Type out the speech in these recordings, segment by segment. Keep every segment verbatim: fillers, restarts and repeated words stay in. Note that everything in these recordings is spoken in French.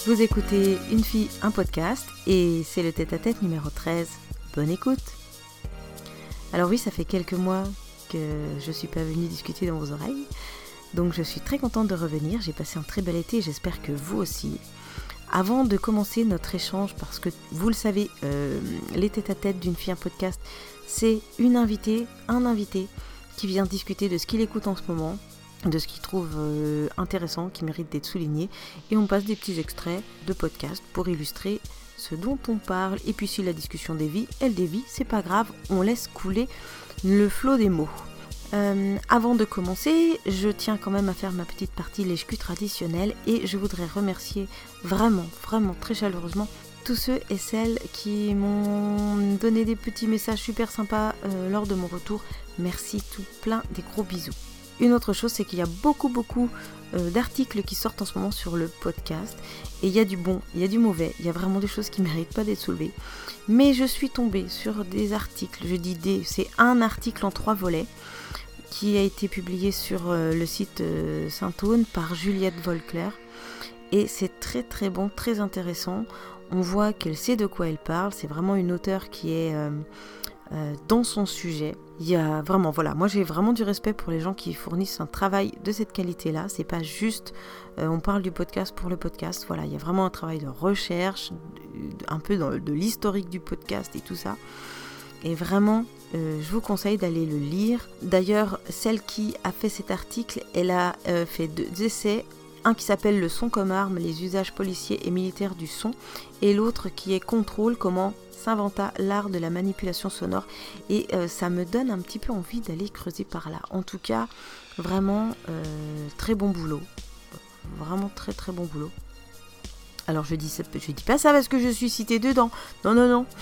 Vous écoutez Une fille, un podcast et c'est le tête-à-tête numéro treize. Bonne écoute. Alors oui, ça fait quelques mois que je ne suis pas venue discuter dans vos oreilles, donc je suis très contente de revenir. J'ai passé un très bel été et j'espère que vous aussi. Avant de commencer notre échange, parce que vous le savez, euh, les tête-à-tête d'une fille, un podcast, c'est une invitée, un invité qui vient discuter de ce qu'il écoute en ce moment, de ce qu'il trouve euh, intéressant, qui mérite d'être souligné, et on passe des petits extraits de podcast pour illustrer ce dont on parle. Et puis si la discussion dévie, elle dévie, c'est pas grave, on laisse couler le flot des mots. Euh, avant de commencer, je tiens quand même à faire ma petite partie lèche-cul traditionnelle et je voudrais remercier vraiment, vraiment très chaleureusement tous ceux et celles qui m'ont donné des petits messages super sympas euh, lors de mon retour. Merci, tout plein, des gros bisous. Une autre chose, c'est qu'il y a beaucoup, beaucoup euh, d'articles qui sortent en ce moment sur le podcast. Et il y a du bon, il y a du mauvais, il y a vraiment des choses qui ne méritent pas d'être soulevées. Mais je suis tombée sur des articles, je dis des, c'est un article en trois volets, qui a été publié sur euh, le site euh, Saint-Aune par Juliette Volclair. Et c'est très très bon, très intéressant. On voit qu'elle sait de quoi elle parle, c'est vraiment une auteure qui est... Euh, Euh, dans son sujet. Il y a vraiment, voilà, moi j'ai vraiment du respect pour les gens qui fournissent un travail de cette qualité-là. C'est pas juste, euh, on parle du podcast pour le podcast. Voilà, il y a vraiment un travail de recherche, un peu dans, de l'historique du podcast et tout ça. Et vraiment, euh, je vous conseille d'aller le lire. D'ailleurs, celle qui a fait cet article, elle a euh, fait deux essais. Un qui s'appelle Le son comme arme, les usages policiers et militaires du son, et l'autre qui est Contrôle, comment s'inventa l'art de la manipulation sonore. Et euh, ça me donne un petit peu envie d'aller creuser par là. En tout cas, vraiment euh, très bon boulot. Vraiment très très bon boulot. Alors je dis, ça, je dis pas ça parce que je suis citée dedans. Non, non, non.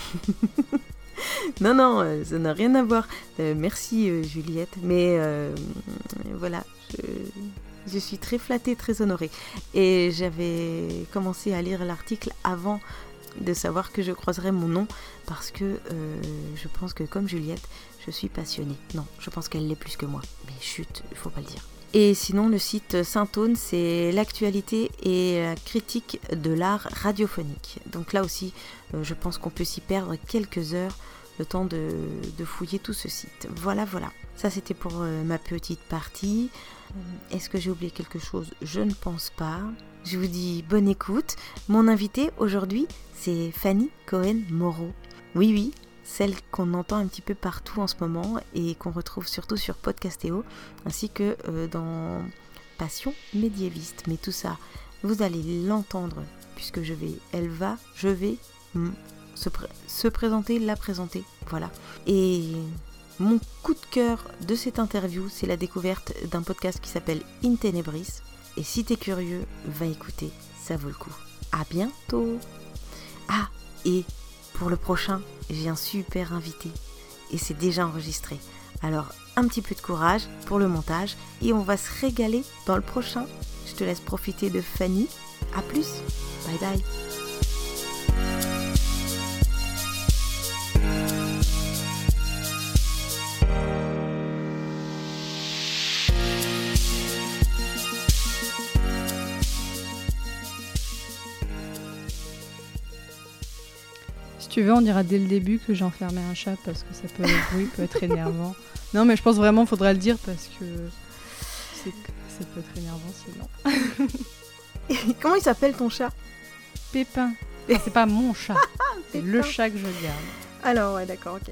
non, non, euh, ça n'a rien à voir. Euh, merci euh, Juliette. Mais euh, voilà, je... Je suis très flattée, très honorée. Et j'avais commencé à lire l'article avant de savoir que je croiserais mon nom parce que euh, je pense que comme Juliette, je suis passionnée. Non, je pense qu'elle l'est plus que moi. Mais chut, il ne faut pas le dire. Et sinon, le site Saint-Aune, c'est l'actualité et la critique de l'art radiophonique. Donc là aussi, euh, je pense qu'on peut s'y perdre quelques heures le temps de, de fouiller tout ce site. Voilà, voilà. Ça, c'était pour euh, ma petite partie. Euh, est-ce que j'ai oublié quelque chose ? Je ne pense pas. Je vous dis bonne écoute. Mon invitée aujourd'hui, c'est Fanny Cohen-Moreau. Oui, oui, celle qu'on entend un petit peu partout en ce moment et qu'on retrouve surtout sur Podcastéo, ainsi que euh, dans Passion médiéviste. Mais tout ça, vous allez l'entendre, puisque je vais, elle va, je vais... Mm, Se, pr- se présenter, la présenter, voilà. Et mon coup de cœur de cette interview, c'est la découverte d'un podcast qui s'appelle In Tenebris. Et si t'es curieux, va écouter, ça vaut le coup. À bientôt. Ah, et pour le prochain, j'ai un super invité. Et c'est déjà enregistré. Alors, un petit peu de courage pour le montage. Et on va se régaler dans le prochain. Je te laisse profiter de Fanny. À plus. Bye bye. Si tu veux, on dira dès le début que j'ai enfermé un chat parce que ça peut, oui, peut être énervant. Non, mais je pense vraiment qu'il faudra le dire parce que c'est, ça peut être énervant sinon. Comment il s'appelle ton chat ? Pépin. Enfin, c'est pas mon chat, c'est le chat que je garde. Alors, ouais, d'accord, ok.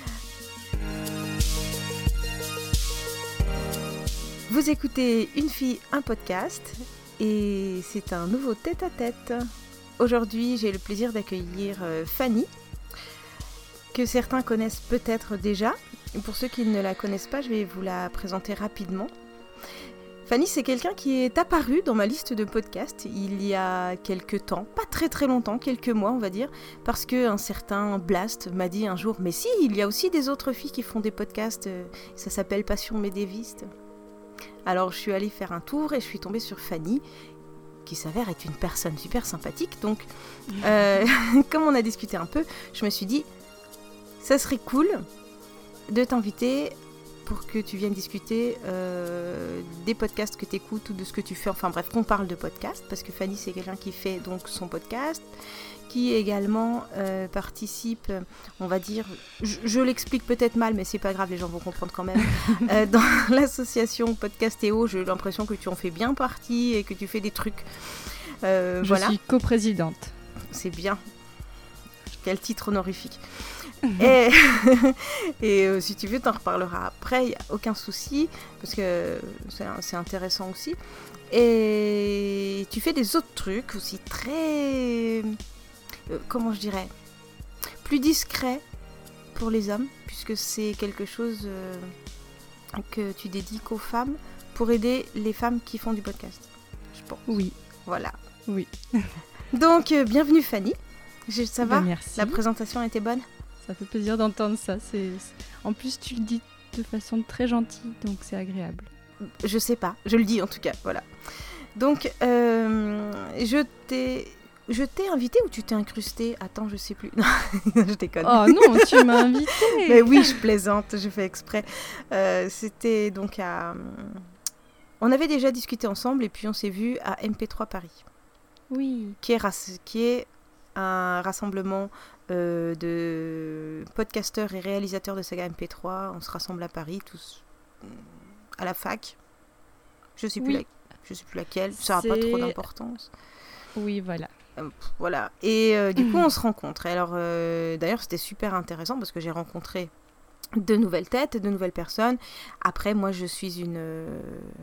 Vous écoutez Une fille, un podcast et c'est un nouveau tête-à-tête. Aujourd'hui, j'ai le plaisir d'accueillir euh, Fanny, que certains connaissent peut-être déjà. Pour ceux qui ne la connaissent pas, je vais vous la présenter rapidement. Fanny, c'est quelqu'un qui est apparu dans ma liste de podcasts il y a quelques temps, pas très très longtemps, quelques mois on va dire, parce qu'un certain Blast m'a dit un jour « Mais si, il y a aussi des autres filles qui font des podcasts, euh, ça s'appelle Passion médiéviste ». Alors je suis allée faire un tour et je suis tombée sur Fanny, qui s'avère être une personne super sympathique. Donc, euh, comme on a discuté un peu, je me suis dit, ça serait cool de t'inviter pour que tu viennes discuter euh, des podcasts que tu écoutes ou de ce que tu fais. Enfin bref, qu'on parle de podcasts, parce que Fanny, c'est quelqu'un qui fait donc son podcast, qui également euh, participe, on va dire, je, je l'explique peut-être mal, mais c'est pas grave, les gens vont comprendre quand même, euh, dans l'association Podcastéo. J'ai l'impression que tu en fais bien partie et que tu fais des trucs. Euh, je voilà. suis coprésidente. C'est bien. Quel titre honorifique. et et euh, si tu veux, t'en reparleras après, il n'y a aucun souci, parce que c'est, c'est intéressant aussi. Et tu fais des autres trucs aussi très, euh, comment je dirais, plus discrets pour les hommes, puisque c'est quelque chose euh, que tu dédies aux femmes pour aider les femmes qui font du podcast, je pense. Oui. Voilà. Oui. Donc, euh, bienvenue Fanny. Je, ça va ? Ben, merci. La présentation était bonne ? Ça fait plaisir d'entendre ça. C'est... En plus, tu le dis de façon très gentille, donc c'est agréable. Je sais pas, je le dis en tout cas, voilà. Donc, euh, je t'ai... Je t'ai invité ou tu t'es incrusté ? Attends, je sais plus. Non, je déconne. Oh non, tu m'as invité. Mais oui, je plaisante, je fais exprès. Euh, c'était donc à... On avait déjà discuté ensemble et puis on s'est vu à M P trois Paris. Oui. Qui est, rass... qui est un rassemblement euh, de podcasteurs et réalisateurs de saga M P trois. On se rassemble à Paris, tous à la fac. Je sais plus, oui. la... je sais plus laquelle, ça n'a pas trop d'importance. Oui, voilà. Euh, voilà. Et euh, du coup, on se rencontre. Et alors, euh, d'ailleurs, c'était super intéressant parce que j'ai rencontré de nouvelles têtes, de nouvelles personnes. Après, moi, je suis une... Euh...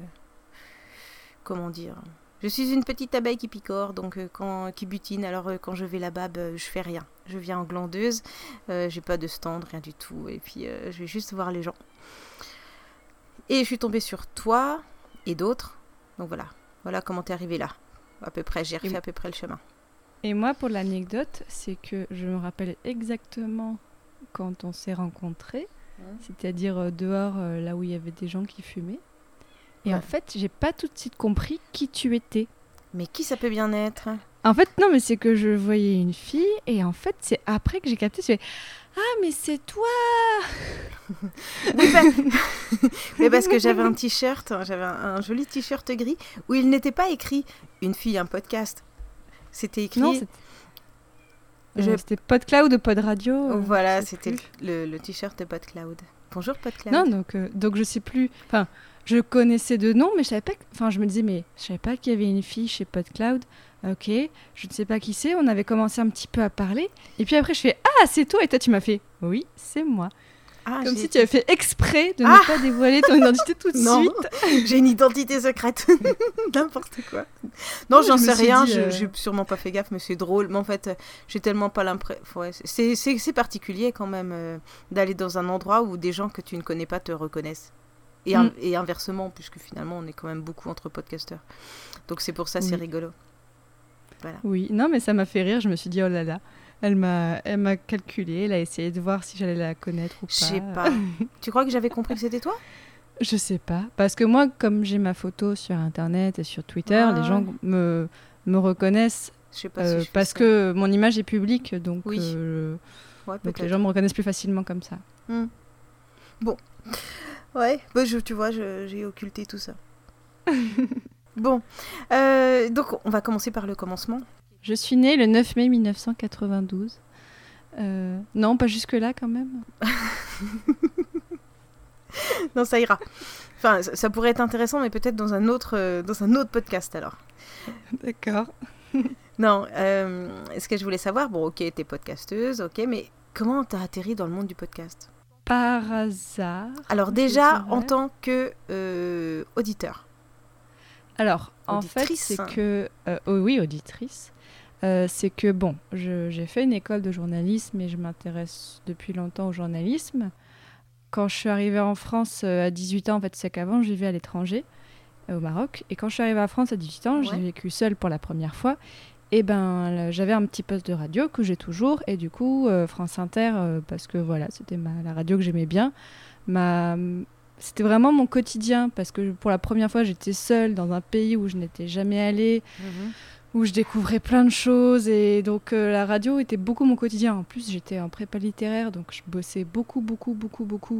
Comment dire ? Je suis une petite abeille qui picore, donc euh, quand, qui butine. Alors, euh, quand je vais là-bas, bah, je fais rien. Je viens en glandeuse. Euh, j'ai pas de stand, rien du tout. Et puis, euh, je vais juste voir les gens. Et je suis tombée sur toi et d'autres. Donc voilà. Voilà comment t'es arrivée là. À peu près, j'ai refait à peu près le chemin. Et moi, pour l'anecdote, c'est que je me rappelle exactement quand on s'est rencontrés, ouais. C'est-à-dire euh, dehors, euh, là où il y avait des gens qui fumaient. Et ouais. En fait, j'ai pas tout de suite compris qui tu étais. Mais qui ça peut bien être ? En fait, non, mais c'est que je voyais une fille, et en fait, c'est après que j'ai capté, je fais « Ah, mais c'est toi !» Oui, bah... mais parce que j'avais un t-shirt, j'avais un, un joli t-shirt gris, où il n'était pas écrit « Une fille, un podcast ». C'était écrit... Non, c'était, je... euh, c'était PodCloud ou Pod Radio. Euh, voilà, c'était le, le t-shirt de PodCloud. Bonjour PodCloud. Non, donc, euh, donc je sais plus... Enfin, je connaissais de nom, mais je savais pas... Enfin, je me disais, mais je savais pas qu'il y avait une fille chez PodCloud. Ok, je ne sais pas qui c'est. On avait commencé un petit peu à parler. Et puis après, je fais « Ah, c'est toi !» Et toi, tu m'as fait « Oui, c'est moi. » Ah, comme si tu avais fait exprès de ah ne pas dévoiler ton identité tout de non, suite. J'ai une identité secrète. N'importe quoi. Non, non j'en sais rien. Dit, euh... je n'ai sûrement pas fait gaffe, mais c'est drôle. Mais en fait, euh, j'ai tellement pas l'impression... Ouais, c'est, c'est, c'est particulier quand même euh, d'aller dans un endroit où des gens que tu ne connais pas te reconnaissent. Et, mm. un, et inversement, puisque finalement, on est quand même beaucoup entre podcasteurs. Donc c'est pour ça, oui. C'est rigolo. Voilà. Oui, non, mais ça m'a fait rire. Je me suis dit, oh là là. Elle m'a, elle m'a calculé, elle a essayé de voir si j'allais la connaître ou pas. Je sais pas. Tu crois que j'avais compris que c'était toi ? Je sais pas. Parce que moi, comme j'ai ma photo sur Internet et sur Twitter, ah, les gens me, me reconnaissent je sais pas euh, si je parce ça. que mon image est publique. Donc, oui. euh, ouais, donc les gens me reconnaissent plus facilement comme ça. Hmm. Bon. Ouais, bah, je, tu vois, je, j'ai occulté tout ça. Bon. Euh, donc, on va commencer par le commencement. Je suis née le neuf mai mille neuf cent quatre-vingt-douze. Euh, non, pas jusque-là quand même. Non, ça ira. Enfin, ça pourrait être intéressant, mais peut-être dans un autre, euh, dans un autre podcast alors. D'accord. Non, euh, ce que je voulais savoir, bon, ok, t'es podcasteuse, ok, mais comment t'as atterri dans le monde du podcast ? Par hasard. Alors déjà, en tant que euh, auditeur. Alors, auditrice. En fait, c'est que... Euh, oh oui, auditrice. Euh, c'est que, bon, je, j'ai fait une école de journalisme et je m'intéresse depuis longtemps au journalisme. Quand je suis arrivée en France euh, à dix-huit ans, en fait, c'est qu'avant, je vivais à l'étranger, euh, au Maroc. Et quand je suis arrivée en France à dix-huit ans, ouais. J'ai vécu seule pour la première fois. Et ben, là, j'avais un petit poste de radio que j'ai toujours. Et du coup, euh, France Inter, euh, parce que voilà, c'était ma, la radio que j'aimais bien, ma... C'était vraiment mon quotidien, parce que pour la première fois, j'étais seule dans un pays où je n'étais jamais allée, mmh. où je découvrais plein de choses. Et donc, euh, la radio était beaucoup mon quotidien. En plus, j'étais en prépa littéraire, donc je bossais beaucoup, beaucoup, beaucoup, beaucoup.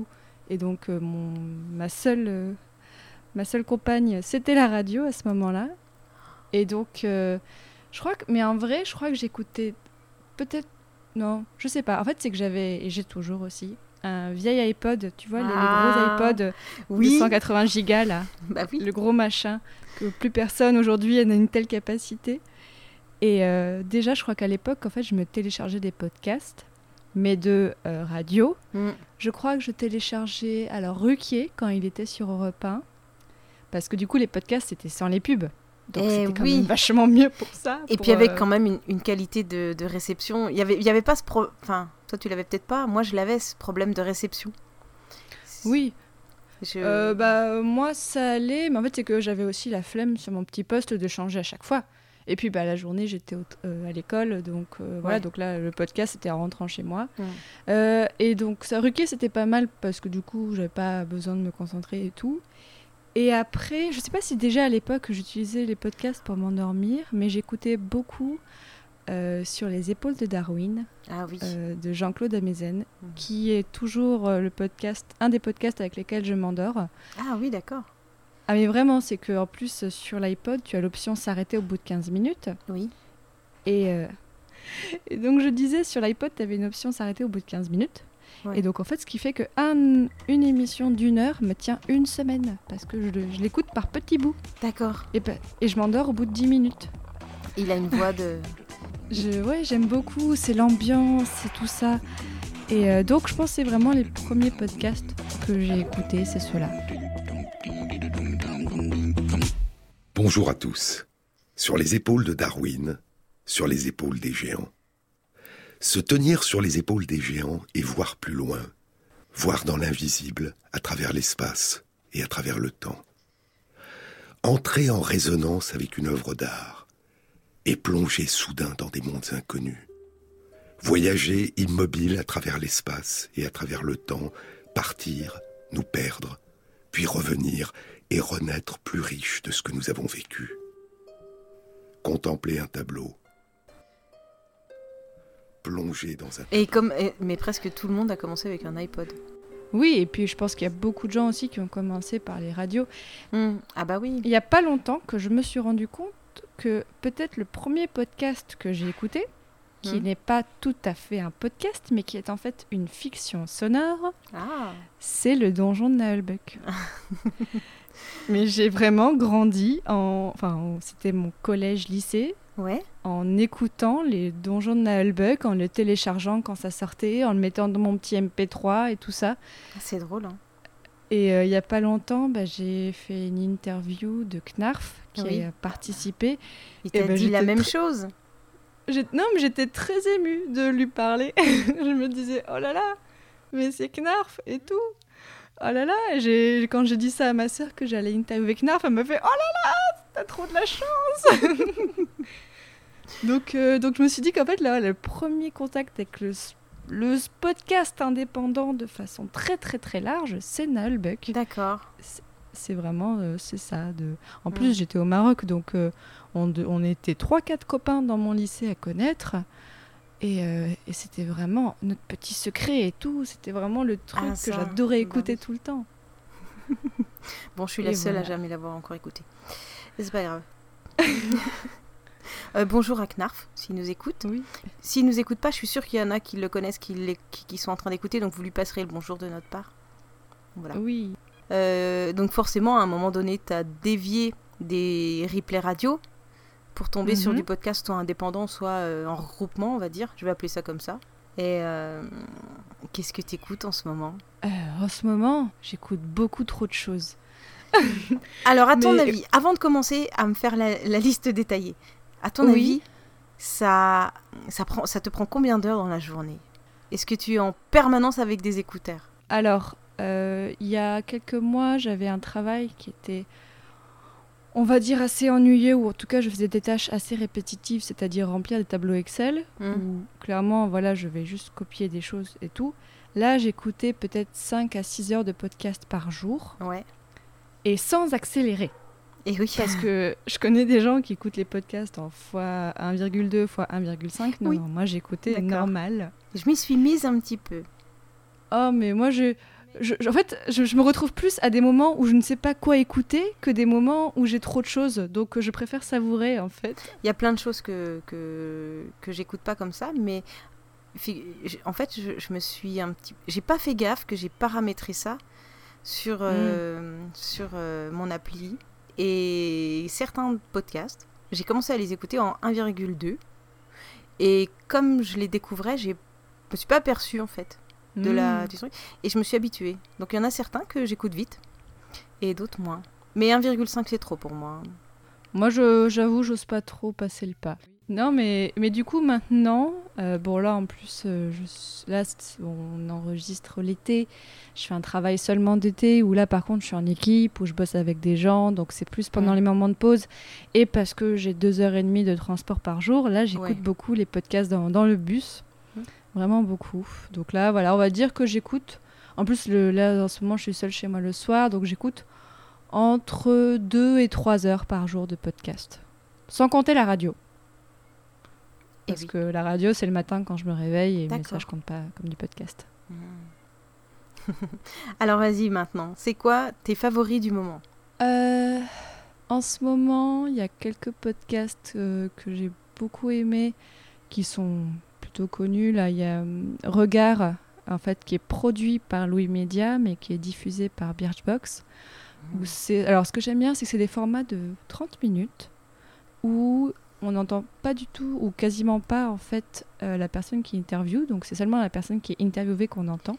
Et donc, euh, mon, ma, seule, euh, ma seule compagne, c'était la radio à ce moment-là. Et donc, euh, je crois que... Mais en vrai, je crois que j'écoutais peut-être... Non, je sais pas. En fait, c'est que j'avais, et j'ai toujours aussi, un vieil iPod. Tu vois, les, Ah, les gros iPods oui. de cent quatre-vingts gigas, là. Bah oui. Le gros machin, que plus personne aujourd'hui n'a une telle capacité. Et euh, déjà, je crois qu'à l'époque, en fait, je me téléchargeais des podcasts, mais de euh, radio. Mm. Je crois que je téléchargeais alors Ruquier quand il était sur Europe un, parce que du coup les podcasts c'était sans les pubs, donc Eh c'était quand oui. même vachement mieux pour ça. Et pour, puis avec euh, quand même une, une qualité de, de réception. Il y avait, il y avait pas ce pro... Enfin, toi tu l'avais peut-être pas. Moi je l'avais ce problème de réception. Oui. Je... Euh, bah moi ça allait, mais en fait c'est que j'avais aussi la flemme sur mon petit poste de changer à chaque fois. Et puis bah, la journée, j'étais au, euh, à l'école, donc euh, voilà, Ouais. donc là, le podcast, c'était en rentrant chez moi. Mm. Euh, et donc, ça, Ruquier, c'était pas mal parce que du coup, j'avais pas besoin de me concentrer et tout. Et après, je sais pas si déjà à l'époque, j'utilisais les podcasts pour m'endormir, mais j'écoutais beaucoup euh, Sur les épaules de Darwin, Ah oui. euh, de Jean-Claude Amezen, Mm. qui est toujours euh, le podcast, un des podcasts avec lesquels je m'endors. Ah oui, d'accord. Ah mais vraiment, c'est qu'en plus, sur l'iPod, tu as l'option s'arrêter au bout de quinze minutes. Oui. Et, euh, et donc, je disais, sur l'iPod, tu avais une option s'arrêter au bout de quinze minutes. Ouais. Et donc, en fait, ce qui fait qu'une émission d'une heure me tient une semaine. Parce que je, je l'écoute par petits bouts. D'accord. Et, bah- et je m'endors au bout de dix minutes. Il a une voix de... Je, ouais, j'aime beaucoup. C'est l'ambiance, c'est tout ça. Et euh, donc, je pense que c'est vraiment les premiers podcasts que j'ai écoutés, c'est ceux-là. Bonjour à tous. Sur les épaules de Darwin, sur les épaules des géants. Se tenir sur les épaules des géants et voir plus loin, voir dans l'invisible, à travers l'espace et à travers le temps. Entrer en résonance avec une œuvre d'art et plonger soudain dans des mondes inconnus. Voyager immobile à travers l'espace et à travers le temps, partir, nous perdre, puis revenir et renaître plus riche de ce que nous avons vécu. Contempler un tableau, plonger dans un... Et comme... et- Mais presque tout le monde a commencé avec un iPod. Oui, et puis je pense qu'il y a beaucoup de gens aussi qui ont commencé par les radios. Mm. Ah bah oui. Il n'y a pas longtemps que je me suis rendu compte que peut-être le premier podcast que j'ai écouté, qui Mm. n'est pas tout à fait un podcast, mais qui est en fait une fiction sonore, Ah. c'est le donjon de Nullbuck. Mais j'ai vraiment grandi en... Enfin, en- c'était mon collège-lycée, Ouais. en écoutant les donjons de Nullbuck, en le téléchargeant quand ça sortait, en le mettant dans mon petit M P trois et tout ça. Ah, c'est drôle, hein. Et euh, il n'y a pas longtemps, bah, j'ai fait une interview de Knarf qui Oui. a participé. Il Eh t'a ben, dit la j'étais même tr- chose. J'ai- Non, mais j'étais très émue de lui parler. Je me disais, oh là là, mais c'est Knarf et tout. Oh là là, et j'ai... quand j'ai dit ça à ma sœur que j'allais interviewer Knarf, elle m'a fait, oh là là, t'as trop de la chance. donc, euh, donc je me suis dit qu'en fait, là, le premier contact avec le, s- le s- podcast indépendant de façon très très très large, c'est Nullbuck. D'accord. C'est vraiment, euh, c'est ça. De... En Mm. plus, j'étais au Maroc, donc euh, on, de- on était trois quatre copains dans mon lycée à connaître. Et, euh, et c'était vraiment notre petit secret et tout. C'était vraiment le truc Ah, que ça, j'adorais bah écouter oui. tout le temps. Bon, je suis la Et seule à voilà. jamais l'avoir encore écouté. Mais c'est pas grave. Euh, bonjour à Knarf, s'il nous écoute. Oui. S'il nous écoute pas, je suis sûre qu'il y en a qui le connaissent, qui, l'é- qui, qui sont en train d'écouter, donc vous lui passerez le bonjour de notre part. Voilà. Oui. Euh, donc forcément, à un moment donné, tu as dévié des replays radio pour tomber sur Mhm. du podcast soit indépendant, soit euh, en regroupement, on va dire. Je vais appeler ça comme ça. Et euh, qu'est-ce que tu écoutes en ce moment? Euh, en ce moment, j'écoute beaucoup trop de choses. Alors, à ton Mais- avis, avant de commencer à me faire la, la liste détaillée, à ton Oui. avis, ça, ça, prend, ça te prend combien d'heures dans la journée? Est-ce que tu es en permanence avec des écouteurs? Alors, euh, il y a quelques mois, j'avais un travail qui était, on va dire, assez ennuyeux, ou en tout cas, je faisais des tâches assez répétitives, c'est-à-dire remplir des tableaux Excel, Mm. où clairement, voilà, je vais juste copier des choses et tout. Là, j'écoutais peut-être cinq à six heures de podcast par jour, Ouais. et sans accélérer. Et oui. Parce que je connais des gens qui écoutent les podcasts en fois un virgule deux, fois un virgule cinq. Non, Oui. non, moi j'écoutais D'accord. normal. Je m'y suis mise un petit peu. Oh, mais moi, je... je, je, en fait, je, je me retrouve plus à des moments où je ne sais pas quoi écouter que des moments où j'ai trop de choses. Donc, je préfère savourer, en fait. Il y a plein de choses que, que, que j'écoute pas comme ça, mais en fait, je, je me suis un petit... J'ai pas fait gaffe que j'ai paramétré ça sur, euh, mmh. sur euh, mon appli. Et certains podcasts, j'ai commencé à les écouter en un virgule deux. Et comme je les découvrais, je me suis pas aperçue, en fait, de mmh. la, du truc. Et je me suis habituée. Donc, il y en a certains que j'écoute vite et d'autres moins. Mais un virgule cinq, c'est trop pour moi. Moi, je, j'avoue, j'ose pas trop passer le pas. Non, mais, mais du coup, maintenant, euh, bon, là, en plus, euh, je, là, on enregistre l'été. Je fais un travail seulement d'été, où là, par contre, je suis en équipe, où je bosse avec des gens, donc c'est plus pendant mmh. les moments de pause. Et parce que j'ai deux heures et demie de transport par jour, là, j'écoute ouais. beaucoup les podcasts dans, dans le bus. Mmh. Vraiment beaucoup. Donc là, voilà, on va dire que j'écoute. En plus, le, là, en ce moment, je suis seule chez moi le soir, donc j'écoute entre deux et trois heures par jour de podcast. Sans compter la radio. Parce oui. que la radio, c'est le matin quand je me réveille, et mais ça, je compte pas comme du podcast. Mmh. Alors, vas-y, maintenant. C'est quoi tes favoris du moment ? euh, En ce moment, il y a quelques podcasts euh, que j'ai beaucoup aimés, qui sont plutôt connus. Là, il y a euh, Regard, en fait, qui est produit par Louis Média, mais qui est diffusé par Birchbox. Mmh. Où c'est... Alors, ce que j'aime bien, c'est que c'est des formats de trente minutes, où on n'entend pas du tout ou quasiment pas en fait euh, la personne qui interviewe, donc c'est seulement la personne qui est interviewée qu'on entend.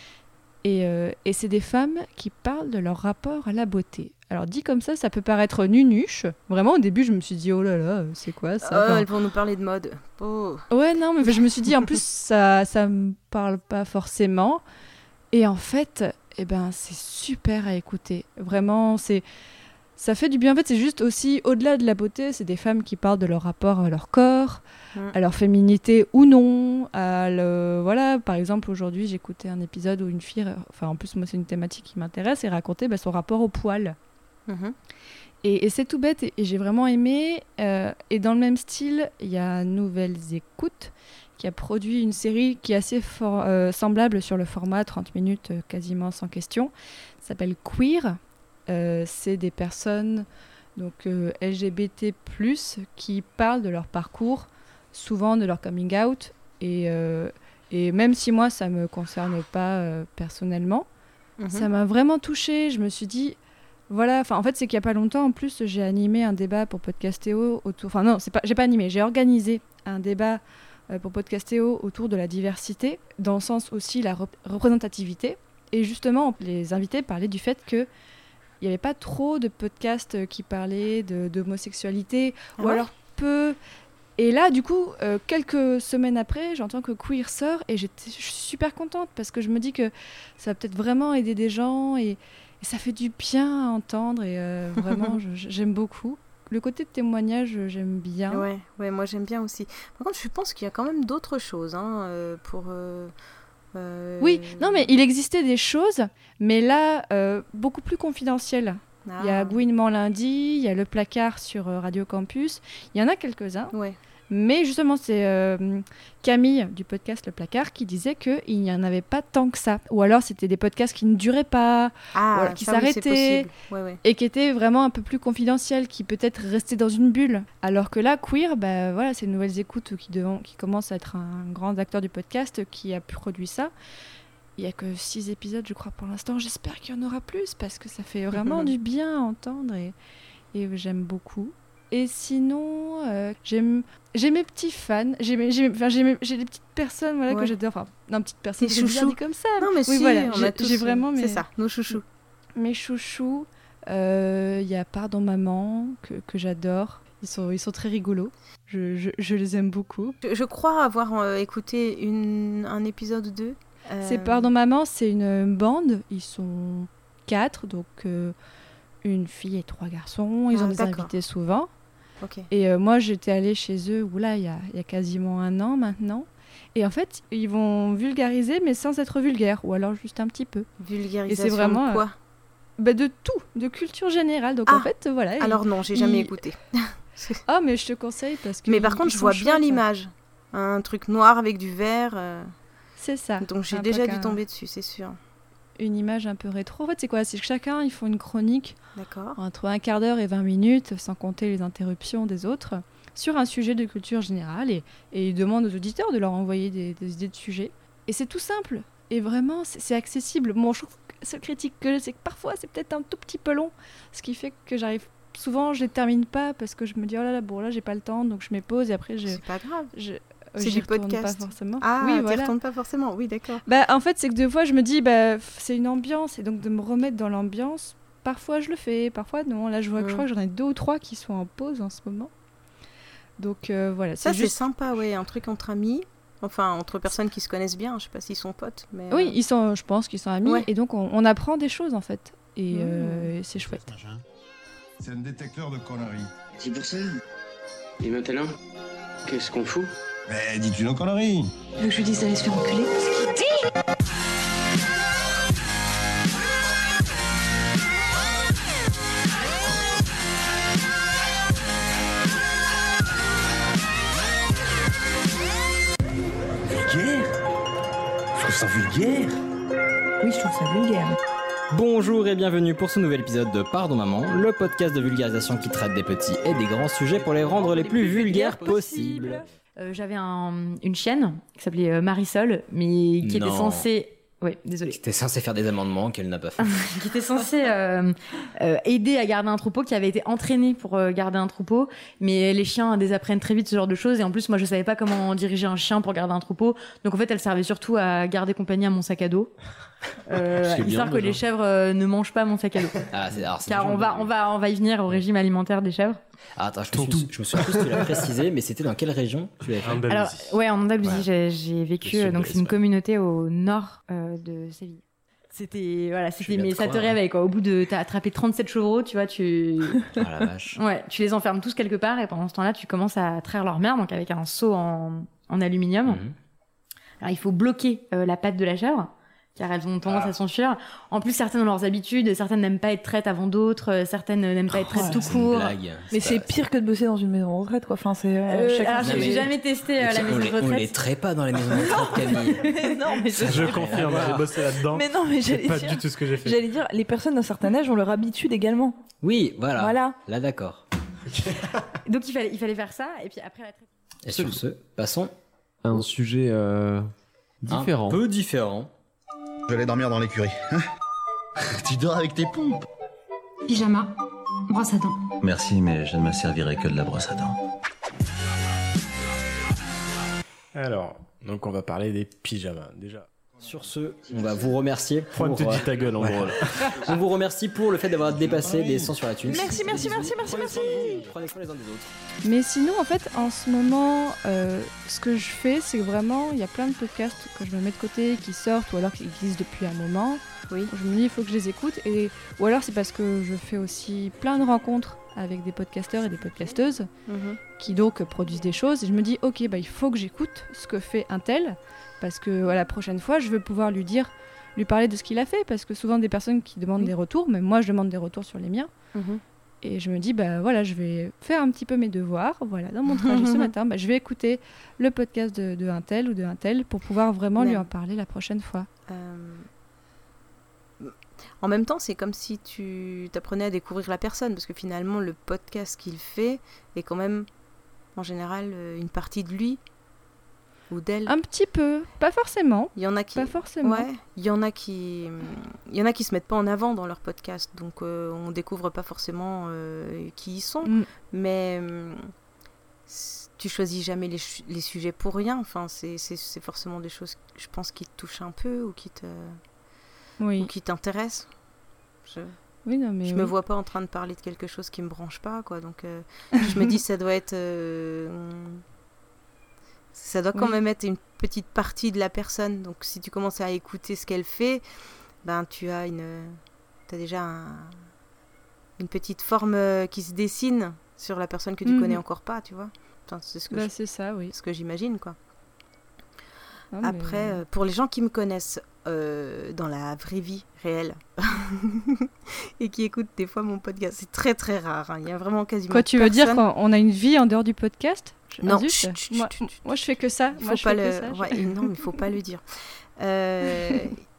Et, euh, et c'est des femmes qui parlent de leur rapport à la beauté. Alors dit comme ça, ça peut paraître nunuche. Vraiment au début, je me suis dit oh là là, c'est quoi ça ? Oh, enfin... elles vont nous parler de mode. Oh. Ouais non, mais je me suis dit en plus ça ça me parle pas forcément. Et en fait, eh ben c'est super à écouter. Vraiment, c'est ça fait du bien. En fait, c'est juste aussi, au-delà de la beauté, c'est des femmes qui parlent de leur rapport à leur corps, mmh. à leur féminité ou non. À le... Voilà, par exemple, aujourd'hui, j'écoutais un épisode où une fille, enfin, en plus, moi, c'est une thématique qui m'intéresse, et racontait bah, son rapport au poil. Mmh. Et, et c'est tout bête, et, et j'ai vraiment aimé. Euh, et dans le même style, il y a Nouvelles Écoutes, qui a produit une série qui est assez for- euh, semblable sur le format, trente minutes, euh, quasiment sans question. Ça s'appelle Queer. Euh, c'est des personnes donc, euh, L G B T plus, qui parlent de leur parcours, souvent de leur coming out. Et, euh, et même si moi, ça ne me concerne pas euh, personnellement, mmh. ça m'a vraiment touchée. Je me suis dit, voilà, en fait, c'est qu'il n'y a pas longtemps, en plus, j'ai animé un débat pour Podcastéo autour... Enfin non, c'est pas, j'ai pas animé, j'ai organisé un débat euh, pour Podcastéo autour de la diversité, dans le sens aussi la rep- représentativité. Et justement, les invités parlaient du fait que il n'y avait pas trop de podcasts qui parlaient de, d'homosexualité, ah ou ouais alors peu. Et là, du coup, euh, quelques semaines après, j'entends que Queer sort, et j'étais, je suis super contente, parce que je me dis que ça va peut-être vraiment aider des gens, et, et ça fait du bien à entendre, et euh, vraiment, je, j'aime beaucoup. Le côté de témoignage, j'aime bien. Ouais, ouais, moi j'aime bien aussi. Par contre, je pense qu'il y a quand même d'autres choses hein, euh, pour... Euh... Euh... Oui, non mais il existait des choses, mais là, euh, beaucoup plus confidentielles. Ah. Il y a Gouinement lundi, il y a Le Placard sur euh, Radio Campus, il y en a quelques-uns. Ouais. Mais justement, c'est euh, Camille du podcast Le Placard qui disait qu'il n'y en avait pas tant que ça. Ou alors, c'était des podcasts qui ne duraient pas, ah, voilà, qui ça, s'arrêtaient, oui, ouais, ouais. et qui étaient vraiment un peu plus confidentiels, qui peut-être restaient dans une bulle. Alors que là, Queer, bah, voilà, c'est Nouvelles Écoutes qui, devant, qui commence à être un grand acteur du podcast qui a produit ça. Il n'y a que six épisodes, je crois, pour l'instant. J'espère qu'il y en aura plus, parce que ça fait vraiment du bien à entendre, et, et j'aime beaucoup. Et sinon, euh, j'aime, j'ai mes petits fans, j'ai, mes, j'ai, enfin, j'ai, mes, j'ai des petites personnes voilà, ouais. que j'adore. Enfin, non, petites personnes, c'est chouchous comme ça. Non, mais oui, si, voilà, on j'ai, a tous, j'ai vraiment mes, c'est ça, nos chouchous. Mes chouchous, il euh, y a Pardon Maman, que, que j'adore. Ils sont, ils sont très rigolos. Je, je, je les aime beaucoup. Je, je crois avoir euh, écouté une, un épisode ou deux. Euh... C'est Pardon Maman, c'est une bande. Ils sont quatre, donc euh, une fille et trois garçons. Ils ah, ont des d'accord. invités souvent. Okay. Et euh, moi, j'étais allée chez eux, oula, il y a, y a quasiment un an maintenant. Et en fait, ils vont vulgariser, mais sans être vulgaires, ou alors juste un petit peu. Vulgarisation et c'est vraiment, de quoi euh, bah de tout, de culture générale. Donc ah, en fait, voilà. Alors non, j'ai ils... jamais écouté. Ah, mais je te conseille parce que. Mais par contre, je vois bien l'image. Un truc noir avec du vert. Euh... C'est ça. Donc j'ai déjà dû tomber dessus, c'est sûr. une image un peu rétro. En fait, c'est quoi ? C'est que chacun, ils font une chronique D'accord. entre un quart d'heure et vingt minutes, sans compter les interruptions des autres, sur un sujet de culture générale. Et, et ils demandent aux auditeurs de leur envoyer des, des idées de sujets. Et c'est tout simple. Et vraiment, c'est, c'est accessible. Bon, je trouve que la seule critique que j'ai, c'est que parfois, c'est peut-être un tout petit peu long. Ce qui fait que j'arrive... Souvent, je les termine pas parce que je me dis, oh là là, bon, là, j'ai pas le temps, donc je mets pause et après, je... C'est pas grave. je C'est j'y du retourne podcast. pas forcément. Ah, oui, tu voilà. retournes pas forcément. Oui, d'accord. Bah, en fait, c'est que deux fois, je me dis, bah, c'est une ambiance. Et donc, de me remettre dans l'ambiance, parfois, je le fais, parfois, non. Là, je vois que Mm. je crois que j'en ai deux ou trois qui sont en pause en ce moment. Donc, euh, voilà. Ça, c'est c'est juste... sympa, ouais. Un truc entre amis. Enfin, entre personnes qui se connaissent bien. Je sais pas s'ils sont potes, mais... Oui, euh, ils sont, je pense qu'ils sont amis. Ouais. Et donc, on, on apprend des choses, en fait. Et Mm. euh, c'est chouette. C'est un détecteur de conneries. C'est pour ça. Et maintenant, qu'est-ce qu'on fout? Mais dis-tu nos conneries? Tu veux que je lui dise d'aller se faire enculer? Vulgaire? Je trouve ça vulgaire. Oui, je trouve ça vulgaire. Bonjour et bienvenue pour ce nouvel épisode de Pardon Maman, le podcast de vulgarisation qui traite des petits et des grands sujets pour les rendre les plus vulgaires possibles. Euh, j'avais un- une chienne qui s'appelait euh, Marisol, mais qui Non. était censée... Oui, désolée. Qui était censé faire des amendements qu'elle n'a pas fait. qui était censée euh, euh, aider à garder un troupeau, qui avait été entraînée pour euh, garder un troupeau, mais les chiens désapprennent très vite ce genre de choses, et en plus moi je savais pas comment diriger un chien pour garder un troupeau, donc en fait elle servait surtout à garder compagnie à mon sac à dos, euh, C'est bien, histoire que déjà. les chèvres euh, ne mangent pas mon sac à dos. Ah, c'est, alors, c'est Car déjà on un va, bon- on, va, on va y venir au régime alimentaire des chèvres. Ah, attends, je me, suis, je me souviens plus si tu l'as précisé, mais c'était dans quelle région tu l'avais fait? Alors, ouais, en Andalousie, Ouais. j'ai, j'ai vécu, Le sud euh, de donc c'est une l'Espagne. communauté au nord euh, de Séville. C'était, voilà, Je c'était, viens de mais ça te croire, réveille, quoi. Au bout de, t'as attrapé trente-sept chevreaux, tu vois, tu, Ah la vache. ouais, tu les enfermes tous quelque part, et pendant ce temps-là, tu commences à traire leur mère, donc avec un seau en, en aluminium. Mhm. Alors, il faut bloquer euh, la patte de la chèvre, car elles ont tendance Ah. à s'enfuir. En plus, certaines ont leurs habitudes, certaines n'aiment pas être traites avant d'autres, euh, certaines n'aiment pas être traites Oh, tout C'est une court. blague. Mais pas- c'est pire que de bosser dans une maison de retraite, quoi. Enfin, c'est. euh, Euh, chacun alors, Non, j'ai mais- j'ai jamais testé euh, la on, maison de les, on les retraite. traite pas dans les maisons de retraite, Camille. non, mais je... Je confirme, j'ai bossé là-dedans. Mais non, mais C'est j'allais pas dire. du tout ce que j'ai fait. J'allais dire, les personnes d'un certain âge ont leur habitude également. Oui, voilà. Voilà. Là, d'accord. Donc, il fallait, il fallait faire ça, et puis après la traite. Et sur ce, passons Un sujet euh, différent. un peu différent. J'allais dormir dans l'écurie. Hein? Tu dors avec tes pompes? Pyjama, brosse à dents. Merci, mais je ne me servirai que de la brosse à dents. Alors, donc on va parler des pyjamas. Déjà, Sur ce, on va vous remercier pour... Juan te dit ta gueule en Voilà. gros. là. On vous remercie pour le fait d'avoir dépassé les cent sur la thune. Merci, merci, merci, merci, Prenez soin de merci. vous, Prenez soin les uns des autres. Mais sinon, en fait, en ce moment, euh, ce que je fais, c'est que vraiment, il y a plein de podcasts que je me mets de côté, qui sortent, ou alors qui existent depuis un moment. Oui. Je me dis, il faut que je les écoute. Et... Ou alors, c'est parce que je fais aussi plein de rencontres avec des podcasteurs et des podcasteuses Mhm. qui donc produisent des choses. Et je me dis, ok, bah, il faut que j'écoute ce que fait un tel, parce que à la prochaine fois, je veux pouvoir lui dire, lui parler de ce qu'il a fait, parce que souvent des personnes qui demandent Oui. des retours, mais moi, je demande des retours sur les miens. Mhm. Et je me dis, bah voilà, je vais faire un petit peu mes devoirs. Voilà, dans mon trajet ce matin, bah, je vais écouter le podcast de, de un tel ou de un tel pour pouvoir vraiment lui Ouais. en parler la prochaine fois. Euh, En même temps, c'est comme si tu t'apprenais à découvrir la personne, parce que finalement, le podcast qu'il fait est quand même, en général, euh, une partie de lui ou d'elle. Un petit peu, pas forcément. Il y en a qui, Pas forcément. ouais, il y en a qui, il y en a qui se mettent pas en avant dans leur podcast, donc euh, on découvre pas forcément euh, qui ils sont. Mm. Mais hum, c- tu choisis jamais les, ch- les sujets pour rien. Enfin, c'est, c'est, c'est forcément des choses, je pense, qui te touchent un peu ou qui te, ou Oui. qui t'intéressent. Je, Oui, non, mais je oui. me vois pas en train de parler de quelque chose qui me branche pas, quoi. Donc, euh, je me dis, ça doit être, euh, ça doit quand Oui. même être une petite partie de la personne. Donc, si tu commences à écouter ce qu'elle fait, ben, tu as une, t'as déjà un- une petite forme euh, qui se dessine sur la personne que tu Mhm. connais encore pas, tu vois. Enfin, c'est ce que, Bah, je- c'est ça, oui. ce que j'imagine, quoi. Non, mais- Après, euh, pour les gens qui me connaissent euh, dans la vraie vie réelle et qui écoutent des fois mon podcast, c'est très très rare. hein. Il y a vraiment quasiment Quoi, tu veux dire personne- qu'on a une vie en dehors du podcast? Je- Non, ah, zut. chut, chut, moi, chut, chut. moi, je fais que ça. Il Moi, faut je pas fais le. que ça. Je- ouais, non, mais il faut pas le dire. Euh,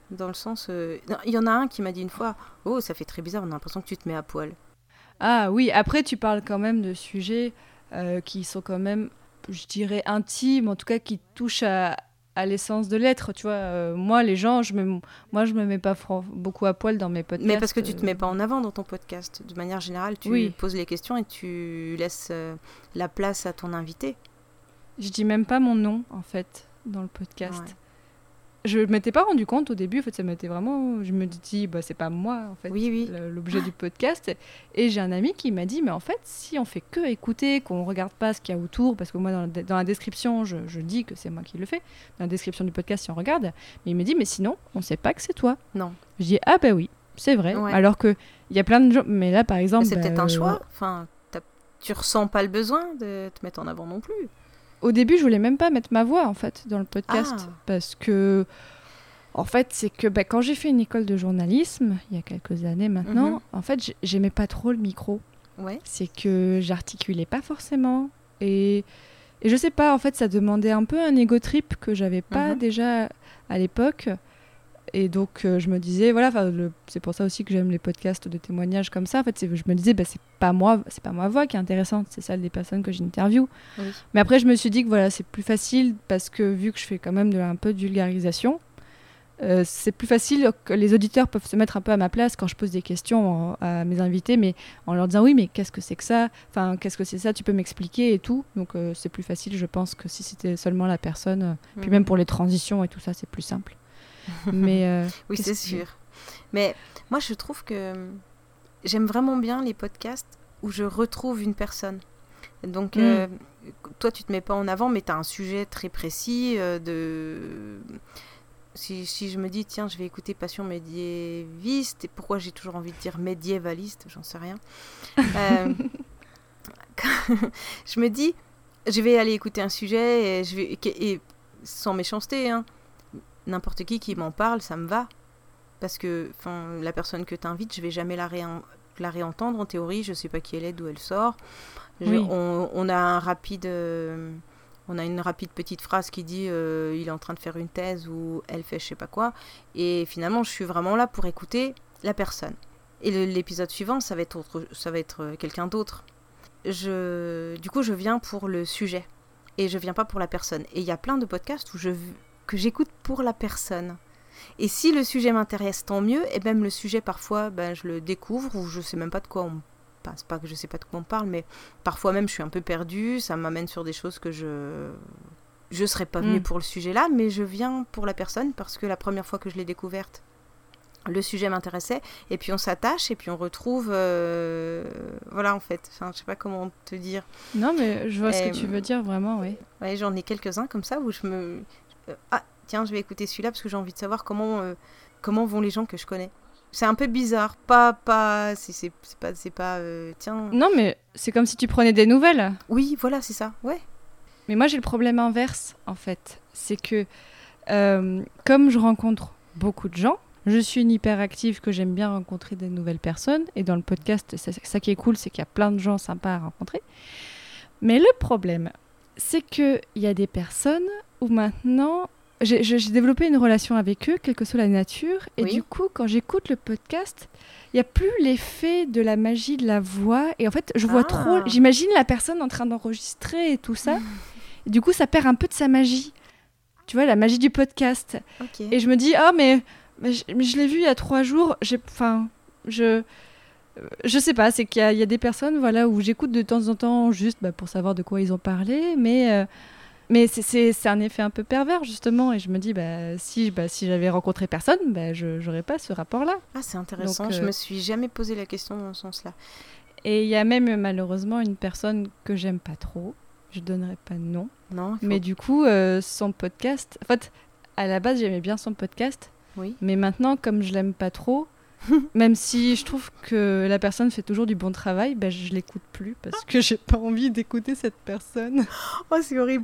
Dans le sens... euh, non, il y en a un qui m'a dit une fois, oh, ça fait très bizarre, on a l'impression que tu te mets à poil. Ah oui, après tu parles quand même de sujets euh, qui sont quand même, je dirais, intimes, en tout cas qui touchent à, à l'essence de l'être, tu vois. Euh, moi, les gens, je me, moi, je me mets pas fran- beaucoup à poil dans mes podcasts. Mais parce que tu te euh. mets pas en avant dans ton podcast. De manière générale, tu Oui. poses les questions et tu laisses euh, la place à ton invité. Je dis même pas mon nom, en fait, dans le podcast. Ouais. Je m'étais pas rendu compte au début, en fait, ça m'était vraiment... Je me dis, bah, c'est pas moi, en fait, oui, oui. le- l'objet du podcast. Et j'ai un ami qui m'a dit, mais en fait, si on fait que écouter, qu'on regarde pas ce qu'il y a autour, parce que moi, dans la, dans la description, je, je dis que c'est moi qui le fais, dans la description du podcast, si on regarde, mais il me dit, mais sinon, on sait pas que c'est toi. Non. Je dis, ah bah oui, c'est vrai. Ouais. Alors que il y a plein de gens... Mais là, par exemple... Mais c'est bah, peut-être un euh, choix. Enfin, t'as- tu ressens pas le besoin de te mettre en avant non plus. Au début, je voulais même pas mettre ma voix, en fait, dans le podcast. Ah. Parce que... En fait, c'est que bah, quand j'ai fait une école de journalisme, il y a quelques années maintenant, Mhm. en fait, j'ai- j'aimais pas trop le micro. Ouais. C'est que j'articulais pas forcément. Et, et je sais pas, en fait, ça demandait un peu un ego trip que j'avais pas Mhm. déjà à l'époque. Et donc, euh, je me disais, voilà, 'fin, le- c'est pour ça aussi que j'aime les podcasts de témoignages comme ça. En fait, c'est- je me disais, bah, c'est pas moi, c'est pas ma voix qui est intéressante, c'est celle des personnes que j'interviewe. Oui. Mais après, je me suis dit que voilà, c'est plus facile parce que vu que je fais quand même de, un peu de vulgarisation, euh, c'est plus facile que les auditeurs peuvent se mettre un peu à ma place quand je pose des questions en- à mes invités, mais en leur disant oui, mais qu'est-ce que c'est que ça ? Enfin, qu'est-ce que c'est ça ? Tu peux m'expliquer et tout. Donc, euh, c'est plus facile, je pense, que si c'était seulement la personne. euh, Puis Mhm. même pour les transitions et tout ça, c'est plus simple. mais euh, Oui, qu'est-ce c'est que- sûr. Mais moi, je trouve que j'aime vraiment bien les podcasts où je retrouve une personne. Donc, Mm. euh, toi, tu te mets pas en avant, mais tu as un sujet très précis euh, de... Si, si je me dis, tiens, je vais écouter Passion médiéviste, et pourquoi j'ai toujours envie de dire médiévaliste, j'en sais rien. Euh, je me dis, je vais aller écouter un sujet, et, je vais, et sans méchanceté, hein, n'importe qui qui m'en parle, ça me va. Parce que la personne que tu invites, je vais jamais la, réen- la réentendre en théorie, je sais pas qui elle est, d'où elle sort. Je- Oui. on, on a un rapide... euh, on a une rapide petite phrase qui dit euh, il est en train de faire une thèse ou elle fait je sais pas quoi. Et finalement, je suis vraiment là pour écouter la personne. Et le- l'épisode suivant, ça va être, autre, ça va être euh, quelqu'un d'autre. Je, du coup, je viens pour le sujet. Et je viens pas pour la personne. Et il y a plein de podcasts où je, que j'écoute pour la personne. Et si le sujet m'intéresse, tant mieux. Et même le sujet, parfois, ben, je le découvre ou je sais même pas de quoi on Enfin, c'est pas que je sais pas de quoi on parle, mais parfois même je suis un peu perdue, ça m'amène sur des choses que je je serais pas venue Mm. pour le sujet là, mais je viens pour la personne parce que la première fois que je l'ai découverte, le sujet m'intéressait, et puis on s'attache, et puis on retrouve euh, voilà en fait, enfin, je sais pas comment te dire. Non, mais je vois ce Et, que tu veux dire, vraiment, oui. Ouais, j'en ai quelques-uns comme ça où je me... euh, ah, tiens, je vais écouter celui-là parce que j'ai envie de savoir comment, euh, comment vont les gens que je connais. C'est un peu bizarre, pas... pas c'est, c'est, c'est pas... C'est pas euh, tiens... Non, mais c'est comme si tu prenais des nouvelles. Oui, voilà, c'est ça, ouais. Mais moi, j'ai le problème inverse, en fait. C'est que, euh, comme je rencontre beaucoup de gens, je suis une hyperactive que j'aime bien rencontrer des nouvelles personnes. Et dans le podcast, ça, ça qui est cool, c'est qu'il y a plein de gens sympas à rencontrer. Mais le problème, c'est qu'il y a des personnes où maintenant... J'ai, j'ai j'ai développé une relation avec eux, quelle que soit la nature. Et Oui. du coup, quand j'écoute le podcast, il n'y a plus l'effet de la magie de la voix. Et en fait, je vois Ah. trop... J'imagine la personne en train d'enregistrer et tout ça. Et du coup, ça perd un peu de sa magie. Tu vois, la magie du podcast. Ok. Et je me dis, ah, mais, mais, je, mais je l'ai vu il y a trois jours. J'ai, enfin, je, je sais pas, c'est qu'il y a, il y a des personnes, voilà, où j'écoute de temps en temps juste bah, pour savoir de quoi ils ont parlé, mais, euh, mais c'est, c'est, c'est un effet un peu pervers justement. Et je me dis, bah, si, bah, si j'avais rencontré personne, bah, je j'aurais pas ce rapport-là. Ah, c'est intéressant, Donc, je euh, me suis jamais posé la question dans ce sens-là. Et il y a même malheureusement une personne que j'aime pas trop. Je donnerai pas de nom. Non, il faut- Mais du coup, euh, son podcast. En fait, à la base, j'aimais bien son podcast. Oui. Mais maintenant, comme je l'aime pas trop, même si je trouve que la personne fait toujours du bon travail, bah, je l'écoute plus parce que j'ai pas envie d'écouter cette personne. Oh, c'est horrible.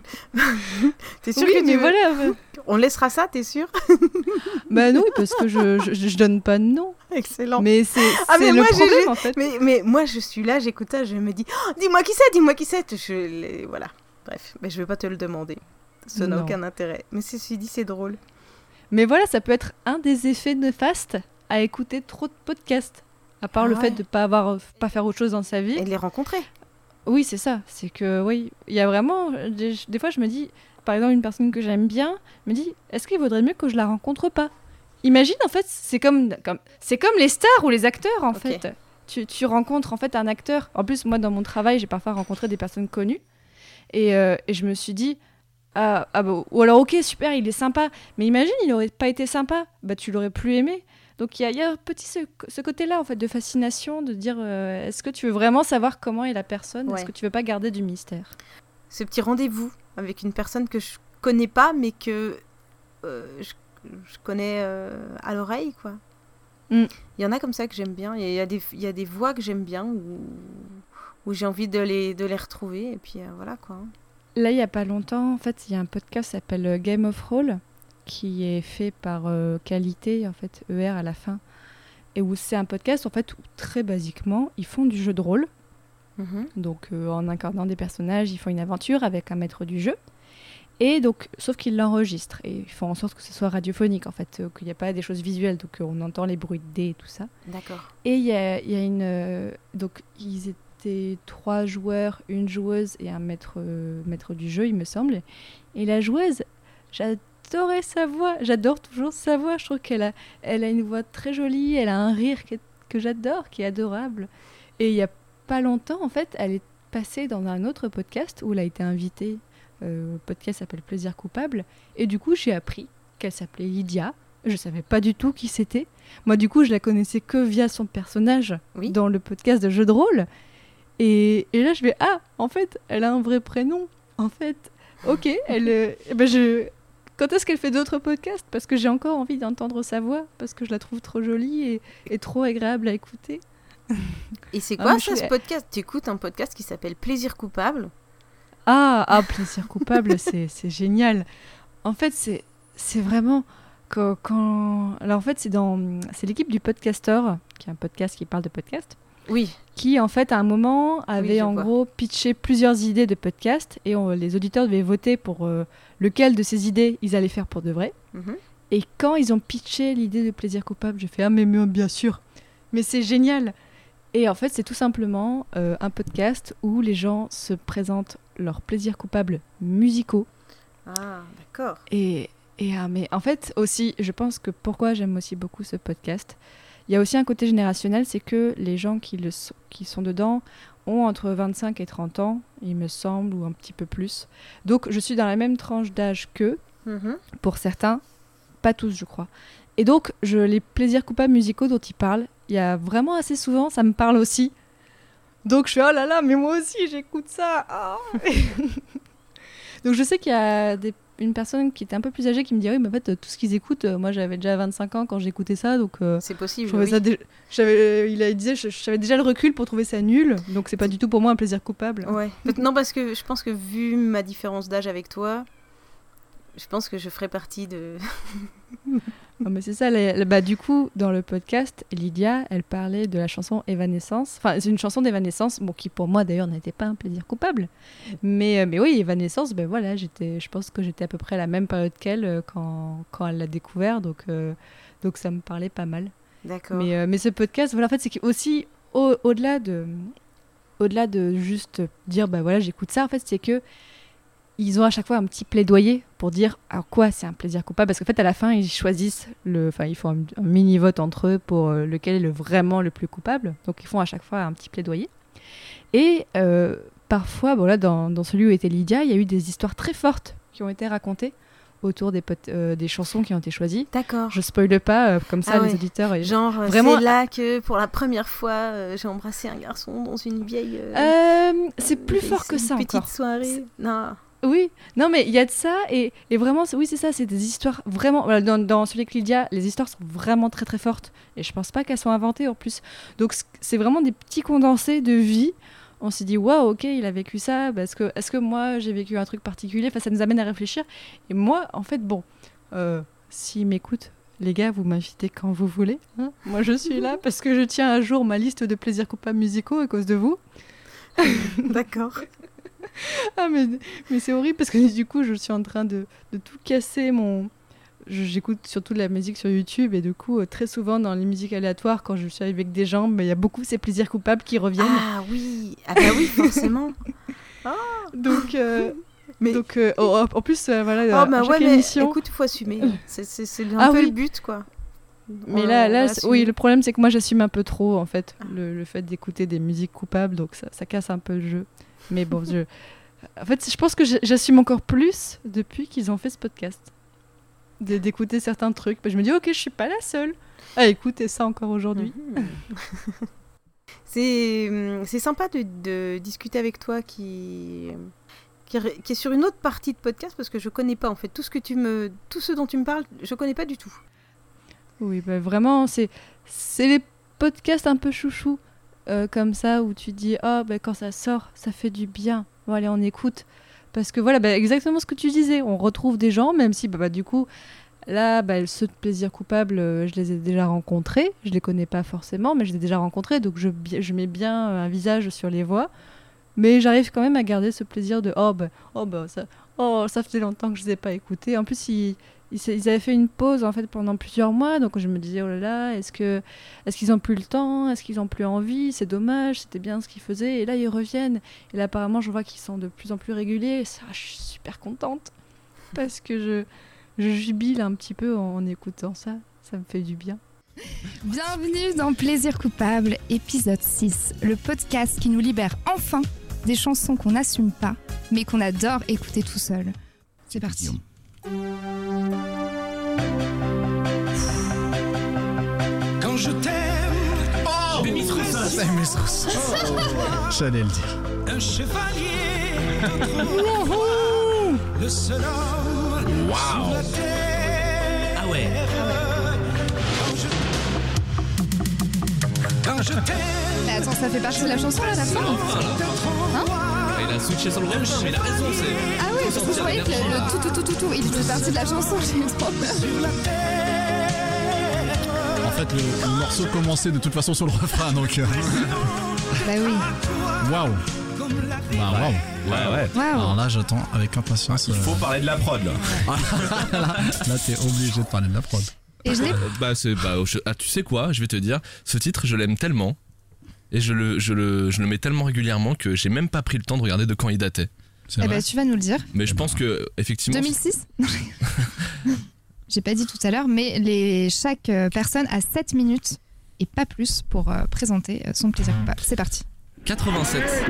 T'es sûr Oui, que tu mais veux- voilà. On laissera ça, t'es sûr? Bah non, parce que je, je, je donne pas de nom. Excellent. Mais c'est, Ah, c'est mais le moi, j'ai problème juste- en fait. Mais, mais moi, je suis là, j'écoute ça, je me dis, oh, dis-moi qui c'est, dis-moi qui c'est. Je, les- voilà. Bref, mais je vais pas te le demander. Ça n'a Non. aucun intérêt. Mais ceci dit, c'est drôle. Mais voilà, ça peut être un des effets néfastes à écouter trop de podcasts. À part Ah le ouais. fait de pas avoir, pas faire autre chose dans sa vie. Et de les rencontrer. Oui, c'est ça. C'est que, oui, il y a vraiment. Des, des fois, je me dis, par exemple, une personne que j'aime bien, me dit, est-ce qu'il vaudrait mieux que je la rencontre pas ? Imagine, en fait, c'est comme, comme, c'est comme les stars ou les acteurs, en Ok. fait. Tu, tu rencontres, en fait, un acteur. En plus, moi, dans mon travail, j'ai parfois rencontré des personnes connues. Et, euh, et je me suis dit, ah, ah bah, ou alors, ok, super, il est sympa. Mais imagine, il n'aurait pas été sympa. Bah, tu l'aurais plus aimé. Donc, il y a, il y a un petit ce, ce côté-là, en fait, de fascination, de dire, euh, est-ce que tu veux vraiment savoir comment est la personne ? Ouais. Est-ce que tu veux pas garder du mystère ? Ce petit rendez-vous avec une personne que je connais pas, mais que euh, je, je connais euh, à l'oreille, quoi. Mm. Il y en a comme ça que j'aime bien. Il y a des, il y a des voix que j'aime bien où, où j'ai envie de les, de les retrouver. Et puis euh, voilà, quoi. Là, il y a pas longtemps, en fait, il y a un podcast qui s'appelle euh, Game of Roll, qui est fait par euh, Qualité, en fait, E R à la fin. Et où c'est un podcast, en fait, où très basiquement, ils font du jeu de rôle. Mhm. Donc, euh, en incarnant des personnages, ils font une aventure avec un maître du jeu. Et donc, sauf qu'ils l'enregistrent. Et ils font en sorte que ce soit radiophonique, en fait, euh, qu'il n'y a pas des choses visuelles. Donc, euh, on entend les bruits de dés et tout ça. D'accord. Et il y a, il y a une... euh, donc, ils étaient trois joueurs, une joueuse et un maître, euh, maître du jeu, il me semble. Et la joueuse, j'adorais sa voix. J'adore toujours sa voix. Je trouve qu'elle a, elle a une voix très jolie. Elle a un rire que, que j'adore, qui est adorable. Et il y a pas longtemps, en fait, elle est passée dans un autre podcast où elle a été invitée. Euh, le podcast s'appelle Plaisir coupable. Et du coup, j'ai appris qu'elle s'appelait Lydia. Je savais pas du tout qui c'était. Moi, du coup, je la connaissais que via son personnage Oui. dans le podcast de jeu de rôle. Et, et là, je vais ah, en fait, elle a un vrai prénom. En fait, ok, elle. euh, eh ben je. Quand est-ce qu'elle fait d'autres podcasts ? Parce que j'ai encore envie d'entendre sa voix, parce que je la trouve trop jolie et, et trop agréable à écouter. Et c'est Ah, quoi moi, ça, je- ce podcast ? Tu écoutes un podcast qui s'appelle Plaisir coupable. Ah, ah Plaisir coupable, c'est, c'est génial. En fait, c'est, c'est vraiment quand, quand... Alors en fait, c'est, dans... c'est l'équipe du Podcaster, qui est un podcast qui parle de podcast, Oui. qui en fait à un moment avait je en vois. gros pitché plusieurs idées de podcast et on- les auditeurs devaient voter pour euh, lequel de ces idées ils allaient faire pour de vrai. Mhm. Et quand ils ont pitché l'idée de Plaisir coupable, j'ai fait ah mais, mais bien sûr, mais c'est génial. Et en fait, c'est tout simplement euh, un podcast où les gens se présentent leurs plaisirs coupables musicaux. Ah, d'accord. Et, et ah, mais en fait aussi, je pense que pourquoi j'aime aussi beaucoup ce podcast, il y a aussi un côté générationnel, c'est que les gens qui, le, so- qui sont dedans ont entre vingt-cinq et trente ans, il me semble, ou un petit peu plus. Donc je suis dans la même tranche d'âge qu'eux, Mhm. pour certains, pas tous je crois. Et donc je, les plaisirs coupables musicaux dont ils parlent, il y a vraiment assez souvent, ça me parle aussi. Donc je fais oh là là, mais moi aussi j'écoute ça. Ah. Donc je sais qu'il y a des, une personne qui était un peu plus âgée qui me dit oui, mais en fait tout ce qu'ils écoutent, euh, moi j'avais déjà vingt-cinq ans quand j'écoutais ça, donc euh, C'est possible. je trouvais oui. ça dé- j'avais, il a- il disait je- j'avais déjà le recul pour trouver ça nul, donc c'est pas du tout pour moi un plaisir coupable. Ouais. Non, parce que je pense que vu ma différence d'âge avec toi, je pense que je ferais partie de. Non, mais c'est ça, la- la- bah, du coup, dans le podcast, Lydia, elle parlait de la chanson Evanescence. Enfin, c'est une chanson d'Evanescence, bon, qui pour moi d'ailleurs n'était pas un plaisir coupable. Mais, euh, mais oui, Evanescence, ben voilà, j'étais, je pense que j'étais à peu près à la même période qu'elle euh, quand, quand elle l'a découvert, donc, euh, donc ça me parlait pas mal. D'accord. Mais, euh, mais ce podcast, voilà, en fait, c'est aussi au, au-delà de, au-delà de juste dire, bah voilà, j'écoute ça, en fait, c'est que ils ont à chaque fois un petit plaidoyer pour dire à quoi c'est un plaisir coupable, parce qu'en fait à la fin ils choisissent le, enfin ils font un, un mini vote entre eux pour euh, lequel est le vraiment le plus coupable, donc ils font à chaque fois un petit plaidoyer. Et euh, parfois, bon là dans, dans celui où était Lydia, il y a eu des histoires très fortes qui ont été racontées autour des, pot- euh, des chansons qui ont été choisies. D'accord. Je spoile pas, euh, comme ça Ah les ouais. auditeurs. euh, Genre, euh, vraiment. c'est là que pour la première fois, euh, j'ai embrassé un garçon dans une vieille. euh, Euh, c'est plus vieille- fort que une ça petite encore. soirée. Non. Oui, non mais il y a de ça et, et vraiment, c'est- oui c'est ça, c'est des histoires vraiment, voilà, dans, dans celui avec Lydia, les histoires sont vraiment très très fortes et je pense pas qu'elles soient inventées en plus. Donc c- c'est vraiment des petits condensés de vie. On s'est dit waouh, ok, il a vécu ça, parce que est-ce que moi j'ai vécu un truc particulier, enfin ça nous amène à réfléchir. Et moi en fait bon, euh, s'ils m'écoutent, les gars, vous m'invitez quand vous voulez, hein. Moi je suis là parce que je tiens à jour ma liste de plaisirs coupables musicaux à cause de vous. D'accord. Ah mais, mais c'est horrible parce que du coup je suis en train de, de tout casser mon, j'écoute surtout de la musique sur YouTube et du coup, euh, très souvent dans les musiques aléatoires, quand je suis avec des gens, il bah, y a beaucoup ces plaisirs coupables qui reviennent. Ah oui, ah bah oui, forcément. Ah. Donc, euh, mais... donc euh, oh, en plus, euh, voilà, oh, bah à chaque ouais, émission... Mais, écoute, il faut assumer. C'est, c'est, c'est un ah, peu oui. le but, quoi. Mais là, là oui, le problème, c'est que moi, j'assume un peu trop, en fait, le, le fait d'écouter des musiques coupables, donc ça, ça casse un peu le jeu. Mais bon, je... en fait, je pense que j'assume encore plus depuis qu'ils ont fait ce podcast. De, d'écouter certains trucs. Je me dis, ok, je suis pas la seule à écouter ça encore aujourd'hui. Mmh. c'est, c'est sympa de, de discuter avec toi qui, qui, qui est sur une autre partie de podcast parce que je connais pas en fait. Tout ce, que tu me, tout ce dont tu me parles, je connais pas du tout. Oui, bah vraiment, c'est, c'est les podcasts un peu chouchous euh, comme ça où tu dis, oh, bah, quand ça sort, ça fait du bien. Bon, allez, on écoute. Parce que voilà, bah, exactement ce que tu disais, on retrouve des gens, même si bah, bah, du coup, là, bah, ceux de plaisir coupable, euh, je les ai déjà rencontrés, je les connais pas forcément, mais je les ai déjà rencontrés, donc je, je mets bien un visage sur les voix, mais j'arrive quand même à garder ce plaisir de oh bah, oh, bah ça, oh, ça faisait longtemps que je les ai pas écoutés. En plus, ils, ils, ils avaient fait une pause en fait pendant plusieurs mois, donc je me disais oh là là, est-ce que, est-ce qu'ils ont plus le temps, est-ce qu'ils ont plus envie, c'est dommage, c'était bien ce qu'ils faisaient, et là ils reviennent, et là apparemment je vois qu'ils sont de plus en plus réguliers, et ça, je suis super contente parce que je, je jubile un petit peu en, en écoutant ça, ça me fait du bien. Bienvenue dans Plaisir coupable, épisode six, le podcast qui nous libère enfin des chansons qu'on n'assume pas, mais qu'on adore écouter tout seul. C'est parti. Quand je t'aime, oh, Demis Roussos. Demis Roussos. J'allais le dire. Un chevalier d'autrefois, le seul homme wow. sur la terre. Ah ouais. Quand je t'aime. Mais attends, ça fait partie de la chanson là, la fin hein? Il a switché sur le refrain, mais il a raison, c'est... Ah oui, parce que je croyais que le, le tout, tout, tout, tout, tout, il faisait partie de la chanson, j'ai eu trop peur. En fait, le, le morceau commençait de toute façon sur le refrain, donc... Euh... Bah oui. Waouh. Bah waouh. Ouais, ouais. Wow. Alors là, j'attends avec impatience... Il faut euh... parler de la prod, là. là, là, t'es obligé de parler de la prod. Et je l'ai... Bah, c'est... Bah, je... Ah, tu sais quoi, je vais te dire, ce titre, je l'aime tellement... Et je le, je, le, je le mets tellement régulièrement que j'ai même pas pris le temps de regarder de quand il datait. Eh ben, tu vas nous le dire. Mais je pense que, effectivement. deux mille six J'ai pas dit tout à l'heure, mais les, chaque personne a sept minutes et pas plus pour euh, présenter son plaisir coupable. C'est parti. quatre-vingt-sept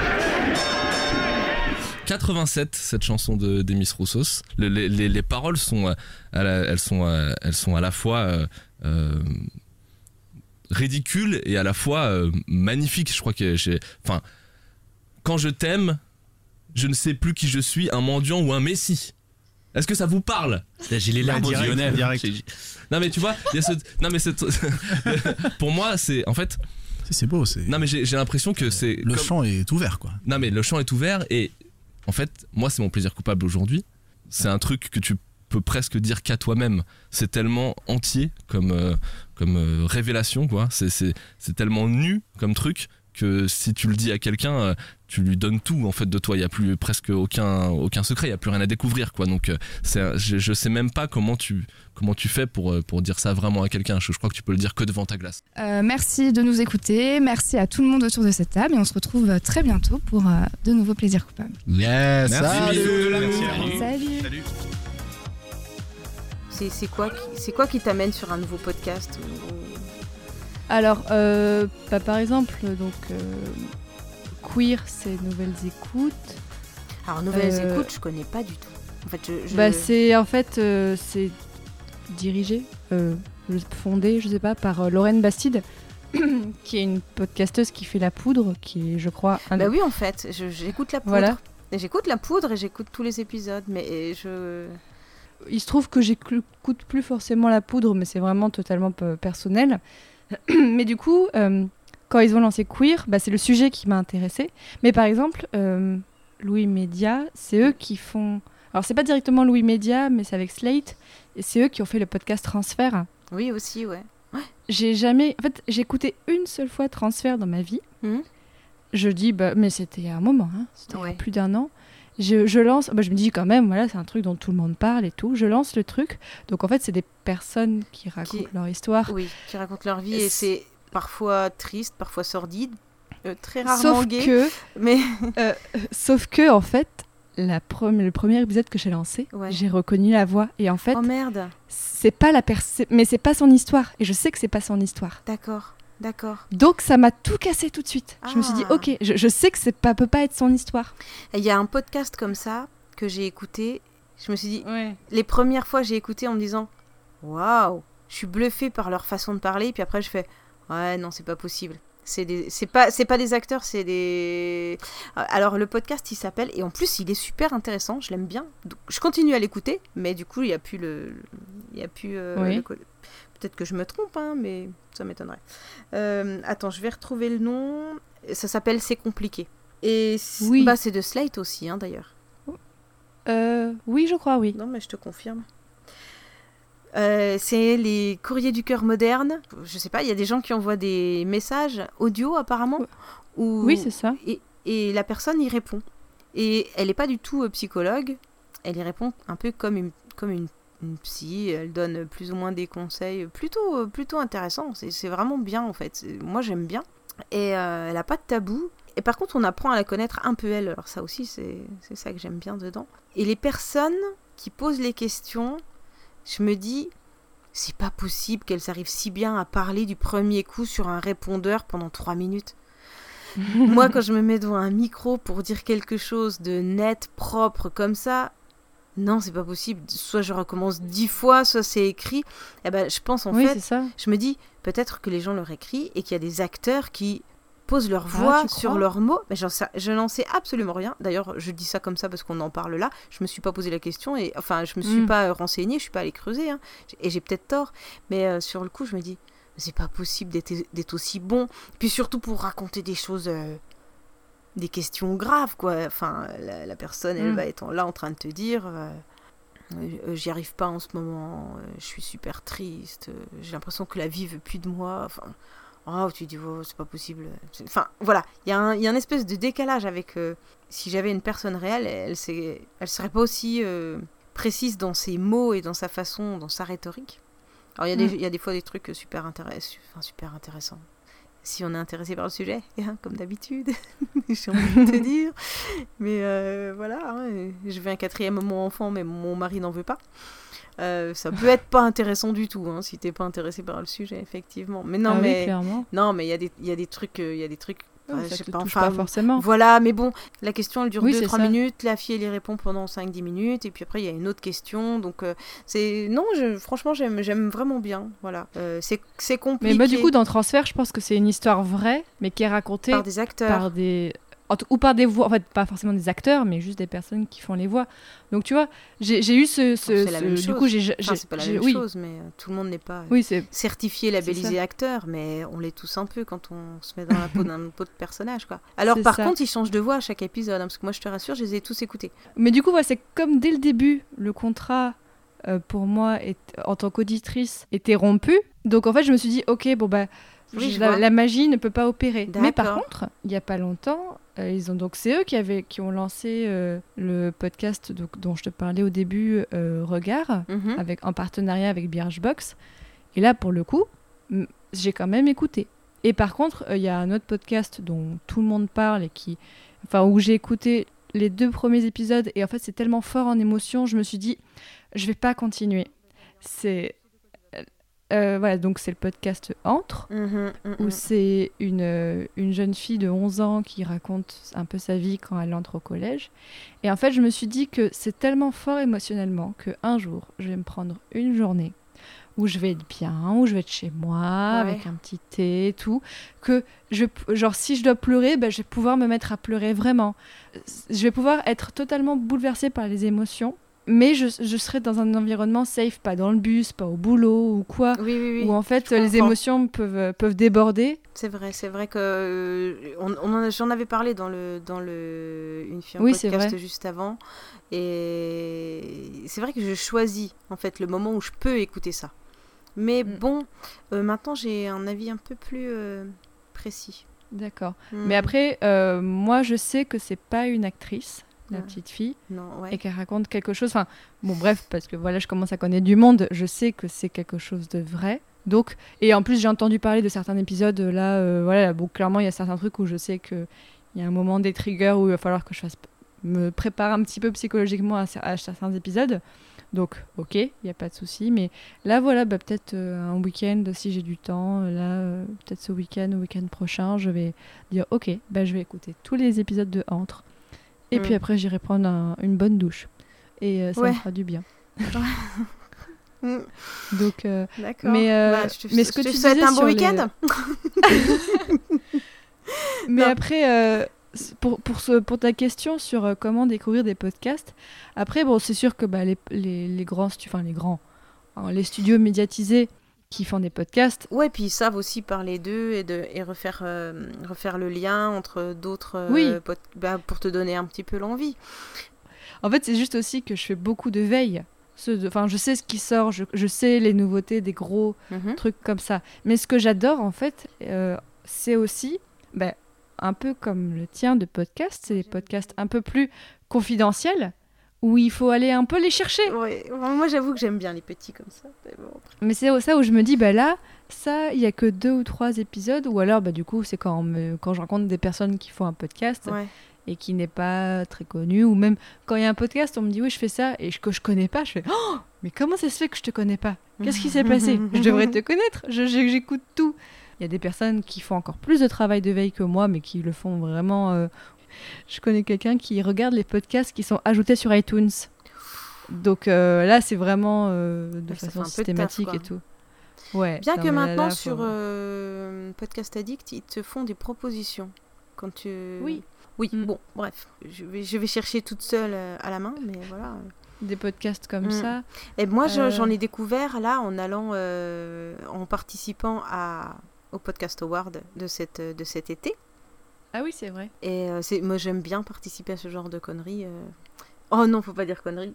quatre-vingt-sept, cette chanson de Demis Roussos. Le, les, les, les paroles sont, à la, elles sont, à, elles sont à la fois. Euh, euh, ridicule et à la fois euh, magnifique. Je crois que j'ai... Enfin, quand je t'aime, je ne sais plus qui je suis, un mendiant ou un messie. Est-ce que ça vous parle ? J'ai les larmes aux yeux. Non mais tu vois, il y a ce... Non mais c'est... Pour moi, c'est... En fait... C'est, c'est beau, c'est... Non mais j'ai, j'ai l'impression que c'est... Le comme... champ est ouvert, quoi. Non mais le champ est ouvert et... En fait, moi, c'est mon plaisir coupable aujourd'hui. C'est un truc que tu peux presque dire qu'à toi-même. C'est tellement entier comme... Euh... comme euh, révélation quoi, c'est, c'est, c'est tellement nu comme truc que si tu le dis à quelqu'un, euh, tu lui donnes tout en fait de toi, il y a plus presque aucun aucun secret, il y a plus rien à découvrir quoi. Donc euh, c'est, je, je sais même pas comment tu comment tu fais pour pour dire ça vraiment à quelqu'un. Je, je crois que tu peux le dire que devant ta glace. Euh, merci de nous écouter, merci à tout le monde autour de cette table et on se retrouve très bientôt pour euh, de nouveaux plaisirs coupables. Yes, merci. Salut. Merci. Salut. Salut. C'est, c'est, quoi, qui, c'est quoi qui t'amène sur un nouveau podcast ? Alors, euh, bah, par exemple, donc, euh, Queer, c'est Nouvelles Écoutes. Alors, Nouvelles euh, Écoutes, je connais pas du tout. En fait, je, je... Bah, c'est, en fait, euh, c'est dirigé, euh, fondé, je sais pas, par euh, Lorraine Bastide, qui est une podcasteuse qui fait La Poudre, qui est, je crois... Un... Bah oui, en fait, je, j'écoute La Poudre. Voilà. Et j'écoute La Poudre et j'écoute tous les épisodes, mais je... Il se trouve que j'écoute plus forcément La Poudre, mais c'est vraiment totalement p- personnel. Mais du coup, euh, quand ils ont lancé Queer, bah, c'est le sujet qui m'a intéressée. Mais par exemple, euh, Louis Média, c'est eux qui font... Alors, c'est pas directement Louis Média, mais c'est avec Slate. Et c'est eux qui ont fait le podcast Transfert. Oui, aussi, ouais. ouais. J'ai jamais... En fait, j'ai écouté une seule fois Transfert dans ma vie. Mmh. Je dis, bah, mais c'était il y a un moment, hein. C'était ouais. il y a plus d'un an. je, je lance, bah, je me dis quand même, voilà, c'est un truc dont tout le monde parle et tout. Je lance le truc. Donc en fait, c'est des personnes qui racontent Qui- leur histoire. Oui, qui racontent leur vie et c'est parfois triste, parfois sordide, euh, très rarement Sauf gay. que, mais euh, sauf que en fait, la pre- le premier épisode que j'ai lancé, Ouais. j'ai reconnu la voix et en fait, oh merde, c'est pas la personne, mais c'est pas son histoire et je sais que c'est pas son histoire. d'accord, d'accord. Donc ça m'a tout cassé tout de suite. Je me suis dit, Ah. ok, je, je sais que c'est pas, peut pas être son histoire. Il y a un podcast comme ça que j'ai écouté. Je me suis dit, Ouais. les premières fois j'ai écouté en me disant, waouh, je suis bluffée par leur façon de parler. Puis après je fais, ouais non c'est pas possible. C'est des, c'est pas, c'est pas des acteurs, c'est des. Alors le podcast il s'appelle et en plus il est super intéressant, je l'aime bien. Donc, je continue à l'écouter, mais du coup il y a plus le, il y a plus. euh, Oui. le co- Peut-être que je me trompe, hein, mais ça m'étonnerait. Euh, attends, je vais retrouver le nom. Ça s'appelle C'est compliqué. Et c'est, Oui. bah, c'est de Slate aussi, hein, d'ailleurs. Euh, oui, je crois, oui. Non, mais je te confirme. Euh, c'est les courriers du cœur modernes. Je sais pas, il y a des gens qui envoient des messages audio apparemment. Où... Oui, c'est ça. Et, et la personne y répond. Et elle n'est pas du tout euh, psychologue. Elle y répond un peu comme une, comme une, une psy. Elle donne plus ou moins des conseils plutôt, euh, plutôt intéressants. C'est, c'est vraiment bien en fait. C'est- moi j'aime bien. Et euh, elle n'a pas de tabou. Et par contre, on apprend à la connaître un peu elle. Alors ça aussi, c'est, c'est ça que j'aime bien dedans. Et les personnes qui posent les questions, je me dis, c'est pas possible qu'elles arrivent si bien à parler du premier coup sur un répondeur pendant trois minutes. Moi, quand je me mets devant un micro pour dire quelque chose de net, propre, comme ça, non, c'est pas possible. Soit je recommence dix fois, soit c'est écrit. Eh ben, je pense en Oui, fait, c'est ça. je me dis, peut-être que les gens leur écrivent et qu'il y a des acteurs qui posent leur Ah, voix tu sur crois leurs mots. Mais j'en sais- je n'en sais absolument rien. D'ailleurs, je dis ça comme ça parce qu'on en parle là. Je me suis pas posé la question et enfin, je me suis Mm. pas euh, renseignée, je suis pas allée creuser. Hein. Et j'ai peut-être tort. Mais euh, sur le coup, je me dis, c'est pas possible d'être, d'être aussi bon. Puis surtout pour raconter des choses, euh, des questions graves, quoi. Enfin, la, la personne, elle Mm. va être en- là en train de te dire. euh, euh, j'y arrive pas en ce moment, euh, je suis super triste, euh, j'ai l'impression que la vie veut plus de moi. Enfin, oh, tu dis, oh, c'est pas possible. C'est- Enfin, voilà, il y, a un- il y a un espèce de décalage avec. euh, si j'avais une personne réelle, elle, c'est- elle serait pas aussi euh, précise dans ses mots et dans sa façon, dans sa rhétorique. Alors, il y, a des- Mm. il y a des fois des trucs super, intéress- enfin, super intéressants. Si on est intéressé par le sujet, hein, comme d'habitude, j'ai envie de te dire. Mais euh, voilà, hein, je veux un quatrième à mon enfant, mais mon mari n'en veut pas. Euh, ça peut être pas intéressant du tout, hein, si t'es pas intéressé par le sujet, effectivement. Mais non, Ah oui, mais clairement. non, mais il y a des, il y a des trucs, euh, il y a des trucs. Ouais, enfin, ça je sais te pas, touche enfin, pas forcément. Voilà, mais bon, la question elle dure Oui, deux c'est trois ça. minutes, la fille elle y répond pendant cinq dix minutes, et puis après il y a une autre question, donc euh, c'est non, je, franchement j'aime, j'aime vraiment bien, voilà. Euh, c'est, c'est compliqué. Mais bah, du coup, dans Transfert, je pense que c'est une histoire vraie, mais qui est racontée Par des acteurs. par des... en tout- ou par des voix, en fait, pas forcément des acteurs, mais juste des personnes qui font les voix. Donc, tu vois, j'ai j'ai eu ce... ce, c'est la ce- même du chose. coup, j'ai... Enfin, j'ai- c'est pas la j'ai- même oui. chose, mais euh, tout le monde n'est pas euh, Oui, c'est- certifié, c'est labellisé ça. acteur, mais on l'est tous un peu quand on se met dans la peau d'un peau de personnage, quoi. Alors, C'est par ça. contre, ils changent de voix à chaque épisode, hein, parce que moi, je te rassure, je les ai tous écoutés. Mais du coup, voilà, c'est comme dès le début, le contrat, euh, pour moi, est, en tant qu'auditrice, était rompu. Donc, en fait, je me suis dit, ok, bon, bah... Oui, je la, vois. la magie ne peut pas opérer. Mais par D'accord. contre, il n'y a pas longtemps, euh, ils ont donc c'est eux qui avaient qui ont lancé euh, le podcast donc, dont je te parlais au début, euh, Regard, Mhm. avec en partenariat avec Birchbox. Et là, pour le coup, m- j'ai quand même écouté. Et par contre, euh, il y a un autre podcast dont tout le monde parle et qui, enfin, où j'ai écouté les deux premiers épisodes et en fait, c'est tellement fort en émotion, je me suis dit, je vais pas continuer. C'est Euh, voilà, donc c'est le podcast Entre, Mhm, mhm. où c'est une, euh, une jeune fille de onze ans qui raconte un peu sa vie quand elle entre au collège. Et en fait, je me suis dit que c'est tellement fort émotionnellement qu'un jour, je vais me prendre une journée où je vais être bien, où je vais être chez moi, Ouais. avec un petit thé et tout, que je, genre si je dois pleurer, ben, je vais pouvoir me mettre à pleurer vraiment. Je vais pouvoir être totalement bouleversée par les émotions. Mais je, je serai dans un environnement safe, pas dans le bus, pas au boulot ou quoi, Oui, oui, oui, où en fait je les comprends. émotions peuvent, peuvent déborder. C'est vrai, c'est vrai que euh, on, on en a- j'en avais parlé dans le dans le une fille en Oui, c'est podcast vrai. juste avant, et c'est vrai que je choisis en fait le moment où je peux écouter ça. Mais Mm. bon, euh, maintenant j'ai un avis un peu plus euh, précis. D'accord. Mm. Mais après, euh, moi je sais que c'est pas une actrice, la Ouais. petite fille, Non, ouais. et qu'elle raconte quelque chose. Enfin, bon, bref, parce que voilà, je commence à connaître du monde, je sais que c'est quelque chose de vrai. Donc, et en plus, j'ai entendu parler de certains épisodes là. Euh, voilà, bon, clairement, il y a certains trucs où je sais que il y a un moment des triggers où il va falloir que je fasse me prépare un petit peu psychologiquement à, à certains épisodes. Donc, ok, il n'y a pas de souci. Mais là, voilà, bah, peut-être euh, un week-end, si j'ai du temps, euh, là, euh, peut-être ce week-end ou week-end prochain, je vais dire, ok, bah, je vais écouter tous les épisodes de Entre. Et Mm. puis après, j'irai prendre un- une bonne douche. Et euh, ça Ouais. me fera du bien. Mm. Donc, euh, D'accord. mais, euh, Bah, je te, mais ce que je te tu souhaite disais un bon sur les- week-end. Mais Non. après, euh, c- pour, pour, ce, pour ta question sur euh, comment découvrir des podcasts, après, bon, c'est sûr que bah, les, les, les grands, stu- enfin les grands, hein, les studios médiatisés qui font des podcasts. Ouais, puis ils savent aussi parler d'eux et, de, et refaire, euh, refaire le lien entre d'autres euh, Oui. pod- bah, pour te donner un petit peu l'envie. En fait, c'est juste aussi que je fais beaucoup de veille. Ceux de- Enfin, je sais ce qui sort, je, je sais les nouveautés, des gros Mhm. trucs comme ça. Mais ce que j'adore, en fait, euh, c'est aussi, bah, un peu comme le tien de podcast, c'est des podcasts un peu plus confidentiels, où il faut aller un peu les chercher. Ouais, moi j'avoue que j'aime bien les petits comme ça. Mais bon, après. Mais c'est ça où je me dis, bah là, ça, il y a que deux ou trois épisodes, ou alors, bah du coup, c'est quand, on me- quand je rencontre des personnes qui font un podcast Ouais. et qui n'est pas très connu, ou même quand il y a un podcast, on me dit, oui, je fais ça, et je- que je connais pas, je fais, oh, mais comment ça se fait que je te connais pas? Qu'est-ce qui s'est passé? Je devrais te connaître, je- je- j'écoute tout. Il y a des personnes qui font encore plus de travail de veille que moi, mais qui le font vraiment. euh, Je connais quelqu'un qui regarde les podcasts qui sont ajoutés sur iTunes. Donc euh, là, c'est vraiment euh, de Ouais, ça façon fait un peu de taf, systématique quoi. et tout. Ouais. Bien non, que mais là, maintenant là, sur faut- euh, Podcast Addict, ils te font des propositions. Quand tu... Oui. Oui, Mm. bon, bref. Je vais, je vais chercher toute seule euh, à la main, mais voilà. Des podcasts comme Mm. ça. Et moi, je- Euh, j'en ai découvert là en allant, euh, en participant à, au Podcast Award de, cette, de cet été. Ah oui, c'est vrai. Et euh, c'est, moi, j'aime bien participer à ce genre de conneries. euh. Oh non, faut pas dire conneries.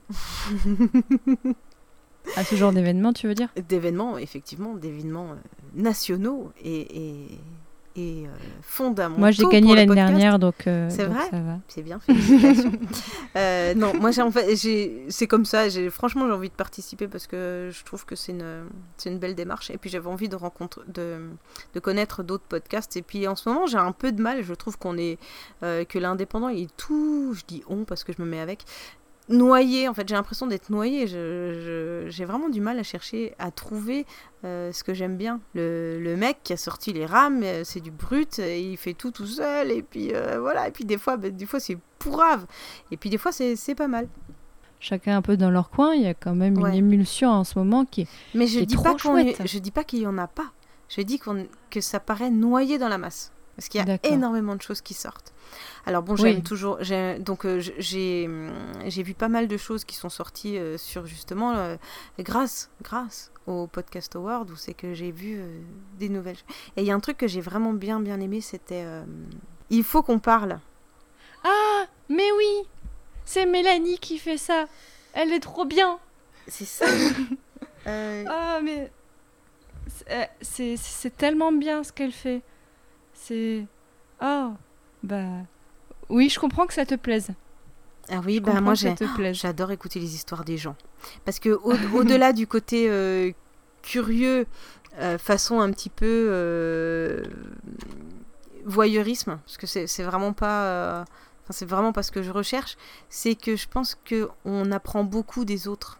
À ce genre d'événement, tu veux dire? D'événements, effectivement, d'événements euh, nationaux et, et, et euh, fondamentaux. Moi, j'ai pour gagné le l'année podcast. dernière, donc, euh, c'est donc vrai. ça va. C'est bien, félicitations. Euh, non, moi, j'ai, en fait, j'ai, c'est comme ça. J'ai, franchement, j'ai envie de participer parce que je trouve que c'est une, c'est une belle démarche. Et puis, j'avais envie de rencontrer, de, de connaître d'autres podcasts. Et puis, en ce moment, j'ai un peu de mal. Je trouve qu'on est, euh, que l'indépendant, il est tout. Je dis on parce que je me mets avec. Noyé, en fait, j'ai l'impression d'être noyé. Je, je- j'ai vraiment du mal à chercher, à trouver euh, ce que j'aime bien. Le, le mec qui a sorti les rames, euh, c'est du brut, et il fait tout tout seul, et puis euh, voilà. Et puis des fois, bah, des fois c'est pourrave, et puis des fois c'est, c'est pas mal. Chacun un peu dans leur coin, il y a quand même Ouais. une émulsion en ce moment qui est, Mais je qui est dis trop pas qu'on chouette. est- je dis pas qu'il y en a pas. Je dis qu'on, que ça paraît noyé dans la masse, parce qu'il y a D'accord. énormément de choses qui sortent. Alors bon, Oui. j'aime toujours, j'ai, donc euh, j'ai, j'ai vu pas mal de choses qui sont sorties euh, sur justement euh, grâce, grâce au Podcast Award où c'est que j'ai vu euh, des nouvelles. Et il y a un truc que j'ai vraiment bien bien aimé, c'était euh, il faut qu'on parle. Ah, mais oui, c'est Mélanie qui fait ça. Elle est trop bien. C'est ça. Euh, Ah, mais c'est- euh, c'est c'est tellement bien ce qu'elle fait. C'est oh bah oui, je comprends que ça te plaise. Ah oui, Je bah comprends moi que ça j'ai- te plaise. j'adore écouter les histoires des gens. Parce que au- au-delà du côté euh, curieux, euh, façon un petit peu euh, voyeurisme, parce que c'est c'est vraiment pas, euh, enfin, c'est vraiment pas ce que je recherche, c'est que je pense que on apprend beaucoup des autres.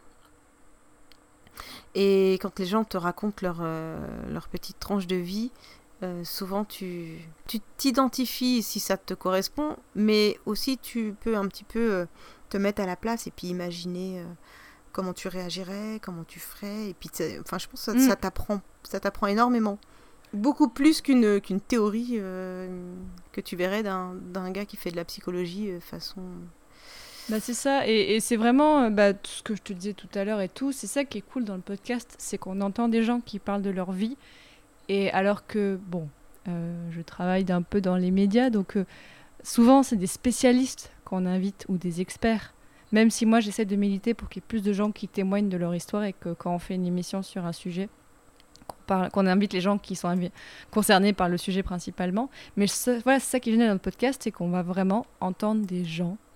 Et quand les gens te racontent leur, euh, leur petite tranche de vie, euh, souvent tu tu t'identifies si ça te correspond, mais aussi tu peux un petit peu euh, te mettre à la place et puis imaginer euh, comment tu réagirais, comment tu ferais, et puis t'sais, enfin je pense que ça, Mm. ça t'apprend ça t'apprend énormément, beaucoup plus qu'une qu'une théorie euh, que tu verrais d'un d'un gars qui fait de la psychologie euh, façon. Bah c'est ça, et, et c'est vraiment euh, bah, tout ce que je te disais tout à l'heure et tout, c'est ça qui est cool dans le podcast, c'est qu'on entend des gens qui parlent de leur vie, et alors que, bon, euh, je travaille d'un peu dans les médias, donc euh, souvent c'est des spécialistes qu'on invite, ou des experts, même si moi j'essaie de militer pour qu'il y ait plus de gens qui témoignent de leur histoire, et que quand on fait une émission sur un sujet, qu'on, parle, qu'on invite les gens qui sont invi- concernés par le sujet principalement, mais ça- voilà, c'est ça qui est génial dans le podcast, c'est qu'on va vraiment entendre des gens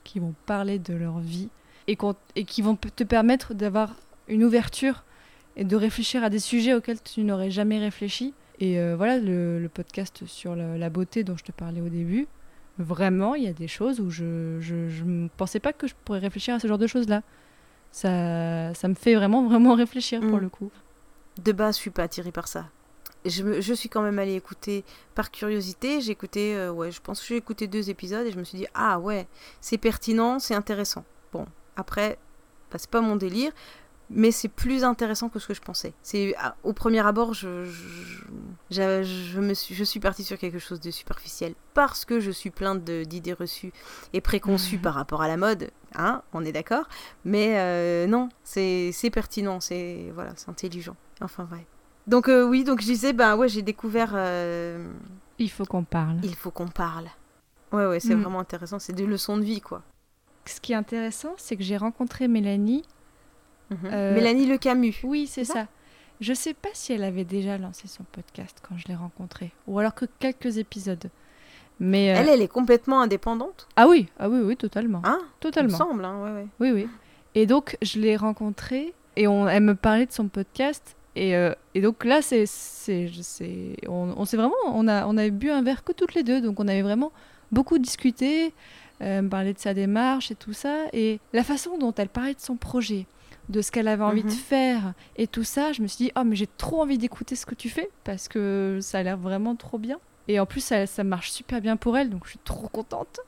qui vont parler de leur vie et, qu'on, et qui vont te permettre d'avoir une ouverture et de réfléchir à des sujets auxquels tu n'aurais jamais réfléchi. Et euh, voilà, le, le podcast sur la, la beauté dont je te parlais au début, vraiment, il y a des choses où je je ne pensais pas que je pourrais réfléchir à ce genre de choses-là. Ça, ça me fait vraiment, vraiment réfléchir mmh. pour le coup. De base, je suis pas attirée par ça. Je, me, je suis quand même allée écouter par curiosité. J'ai écouté, euh, ouais, je pense que j'ai écouté deux épisodes et je me suis dit, ah ouais, c'est pertinent, c'est intéressant. Bon, après, bah, c'est pas mon délire, mais c'est plus intéressant que ce que je pensais. C'est, à, au premier abord, je, je, je, je, me suis, je suis partie sur quelque chose de superficiel parce que je suis pleine de, d'idées reçues et préconçues mmh. par rapport à la mode. Hein, on est d'accord, mais euh, non, c'est, c'est pertinent, c'est, voilà, c'est intelligent. Enfin, ouais. Donc euh, oui, donc je disais, bah ouais, j'ai découvert... Euh... Il faut qu'on parle. Il faut qu'on parle. Ouais, ouais, c'est mmh. vraiment intéressant, c'est des leçons de vie, quoi. Ce qui est intéressant, c'est que j'ai rencontré Mélanie... Mmh. Euh... Mélanie Le Camus. Oui, c'est ça. ça. Je sais pas si elle avait déjà lancé son podcast quand je l'ai rencontrée, ou alors que quelques épisodes. Mais euh... elle, elle est complètement indépendante. Ah oui, ah oui, oui, totalement. Hein totalement. Il me semble, hein, ouais, ouais. Oui, oui. Et donc, je l'ai rencontrée et on, elle me parlait de son podcast. Et, euh, et donc là, c'est, c'est, c'est, on, on s'est vraiment, on a, on avait bu un verre que toutes les deux, donc on avait vraiment beaucoup discuté. Euh, elle me parlait de sa démarche et tout ça, et la façon dont elle parlait de son projet, de ce qu'elle avait envie mm-hmm. de faire et tout ça, je me suis dit, oh mais j'ai trop envie d'écouter ce que tu fais parce que ça a l'air vraiment trop bien. Et en plus, ça, ça marche super bien pour elle, donc je suis trop contente.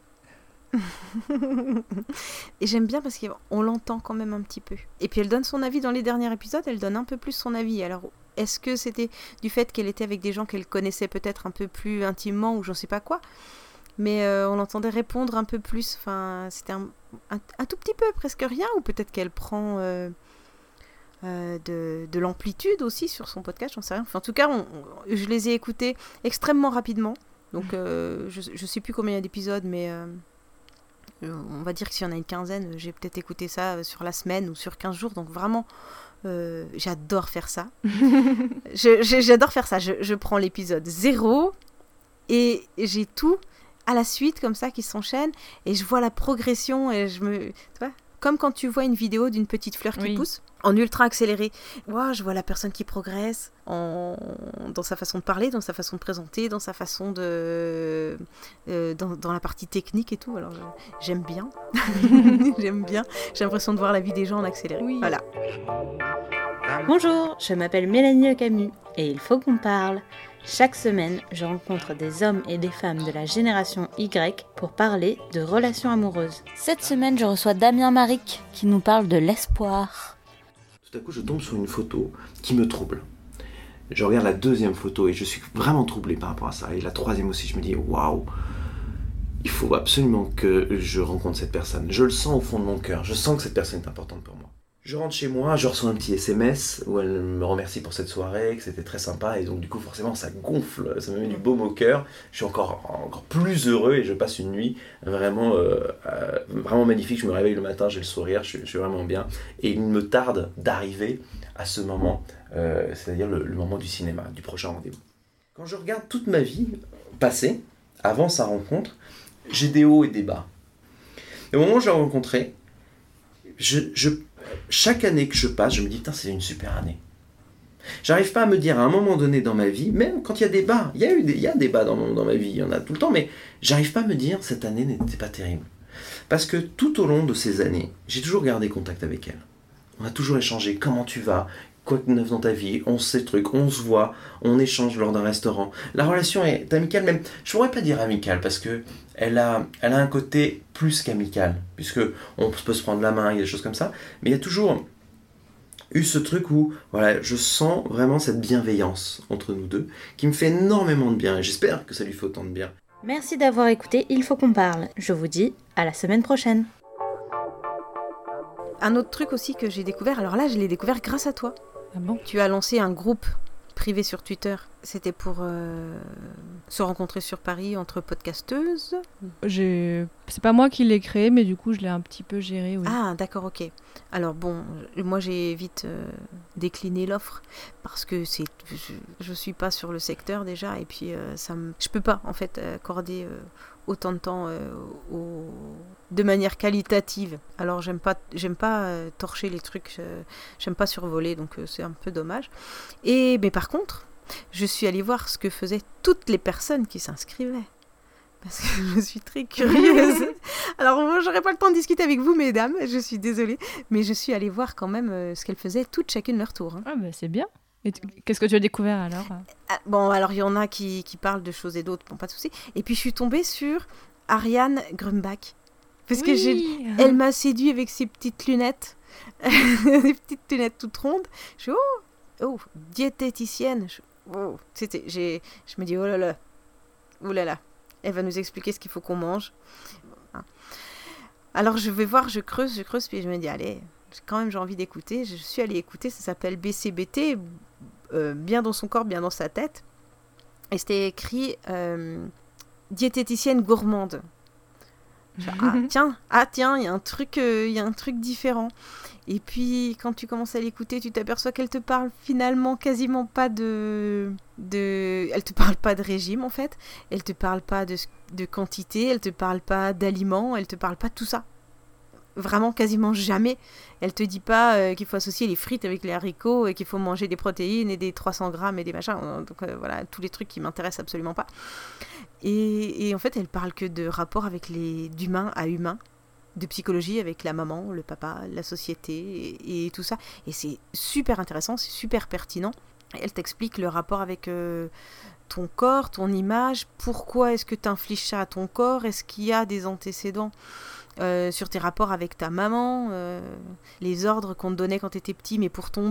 Et j'aime bien parce qu'on l'entend quand même un petit peu. Et puis elle donne son avis dans les derniers épisodes, elle donne un peu plus son avis. Alors, est-ce que c'était du fait qu'elle était avec des gens qu'elle connaissait peut-être un peu plus intimement ou j'en sais pas quoi, mais euh, on l'entendait répondre un peu plus. Enfin, c'était un, un, un tout petit peu, presque rien, ou peut-être qu'elle prend... Euh, Euh, de, de l'amplitude aussi sur son podcast, j'en sais rien. Enfin, en tout cas, on, on, je les ai écoutés extrêmement rapidement. Donc, euh, je ne sais plus combien il y a d'épisodes, mais euh, on va dire que s'il y en a une quinzaine, j'ai peut-être écouté ça sur la semaine ou sur quinze jours. Donc, vraiment, euh, j'adore faire ça. je, je, j'adore faire ça. Je, je prends l'épisode zéro et j'ai tout à la suite, comme ça, qui s'enchaîne. Et je vois la progression et je me... Tu vois, comme quand tu vois une vidéo d'une petite fleur qui oui. pousse, en ultra accéléré. Wow, je vois la personne qui progresse en... dans sa façon de parler, dans sa façon de présenter, dans sa façon de... Euh, dans, dans la partie technique et tout. Alors, je... j'aime bien. j'aime bien. J'ai l'impression de voir la vie des gens en accéléré. Oui. Voilà. Bonjour, je m'appelle Mélanie Le Camus et il faut qu'on parle. Chaque semaine, je rencontre des hommes et des femmes de la génération Y pour parler de relations amoureuses. Cette semaine, je reçois Damien Maric qui nous parle de l'espoir. Tout à coup, je tombe sur une photo qui me trouble. Je regarde la deuxième photo et je suis vraiment troublé par rapport à ça. Et la troisième aussi, je me dis, waouh, il faut absolument que je rencontre cette personne. Je le sens au fond de mon cœur. Je sens que cette personne est importante pour moi. Je rentre chez moi, je reçois un petit S M S où elle me remercie pour cette soirée, que c'était très sympa, et donc du coup forcément ça gonfle, ça me met du baume au cœur. Je suis encore, encore plus heureux et je passe une nuit vraiment, euh, euh, vraiment magnifique. Je me réveille le matin, j'ai le sourire, je, je suis vraiment bien. Et il me tarde d'arriver à ce moment, euh, c'est-à-dire le, le moment du cinéma, du prochain rendez-vous. Quand je regarde toute ma vie passée, avant sa rencontre, j'ai des hauts et des bas. Et au moment où je l'ai rencontré, je... je chaque année que je passe, je me dis, putain, c'est une super année. J'arrive pas à me dire à un moment donné dans ma vie, même quand il y a des bas, il y a eu des, il y a des bas dans, mon, dans ma vie, il y en a tout le temps, mais j'arrive pas à me dire, cette année n'était pas terrible. Parce que tout au long de ces années, j'ai toujours gardé contact avec elle. On a toujours échangé, comment tu vas ? Quoi de neuf dans ta vie ? On sait trucs, on se voit, on échange lors d'un restaurant. La relation est amicale, même, je pourrais pas dire amicale, parce que elle a, elle a un côté plus qu'amical, puisque on peut se prendre la main, il y a des choses comme ça, mais il y a toujours eu ce truc où, voilà, je sens vraiment cette bienveillance entre nous deux, qui me fait énormément de bien, et j'espère que ça lui fait autant de bien. Merci d'avoir écouté Il faut qu'on parle. Je vous dis à la semaine prochaine. Un autre truc aussi que j'ai découvert, alors là je l'ai découvert grâce à toi. Ah bon ? Tu as lancé un groupe privé sur Twitter. C'était pour euh, se rencontrer sur Paris entre podcasteuses. J'ai... C'est pas moi qui l'ai créé, mais du coup je l'ai un petit peu géré. Oui. Ah d'accord, ok. Alors bon, moi j'ai vite euh, décliné l'offre parce que c'est, je, je suis pas sur le secteur déjà et puis euh, ça me, je peux pas en fait accorder euh, autant de temps euh, au... de manière qualitative. Alors j'aime pas, j'aime pas euh, torcher les trucs, euh, j'aime pas survoler, donc euh, c'est un peu dommage. Et mais par contre, je suis allée voir ce que faisaient toutes les personnes qui s'inscrivaient. Parce que je suis très curieuse. Alors moi, j'aurais pas le temps de discuter avec vous, mesdames, je suis désolée, mais je suis allée voir quand même euh, ce qu'elles faisaient toutes chacune leur tour. Hein. Ah bah c'est bien. Et t- qu'est-ce que tu as découvert alors ? Ah, bon, alors il y en a qui, qui parlent de choses et d'autres, bon, pas de souci. Et puis je suis tombée sur Ariane Grumbach. Parce oui. que j'ai, elle m'a séduit avec ses petites lunettes. Des petites lunettes toutes rondes. Je suis, oh, oh diététicienne. Je, oh, c'était, j'ai, je me dis, oh là là, oh là là. Elle va nous expliquer ce qu'il faut qu'on mange. Alors je vais voir, je creuse, je creuse, puis je me dis, allez, quand même j'ai envie d'écouter. Je suis allée écouter, ça s'appelle B C B T, euh, bien dans son corps, bien dans sa tête. Et c'était écrit euh, diététicienne gourmande. Je, ah tiens, ah tiens, il y a un truc, il euh, y a un truc différent. Et puis quand tu commences à l'écouter, tu t'aperçois qu'elle te parle finalement quasiment pas de, de, elle te parle pas de régime en fait. Elle te parle pas de, de quantité, elle te parle pas d'aliments, elle te parle pas de tout ça. Vraiment quasiment jamais. Elle te dit pas euh, qu'il faut associer les frites avec les haricots et qu'il faut manger des protéines et des trois cents grammes et des machins. Donc euh, voilà, tous les trucs qui m'intéressent absolument pas. Et, et en fait, elle parle que de rapport avec les d'humain à humain, de psychologie avec la maman, le papa, la société et, et tout ça. Et c'est super intéressant, c'est super pertinent. Elle t'explique le rapport avec euh, ton corps, ton image. Pourquoi est-ce que tu infliges ça à ton corps ? Est-ce qu'il y a des antécédents Euh, sur tes rapports avec ta maman, euh, les ordres qu'on te donnait quand tu étais petit, mais pour ton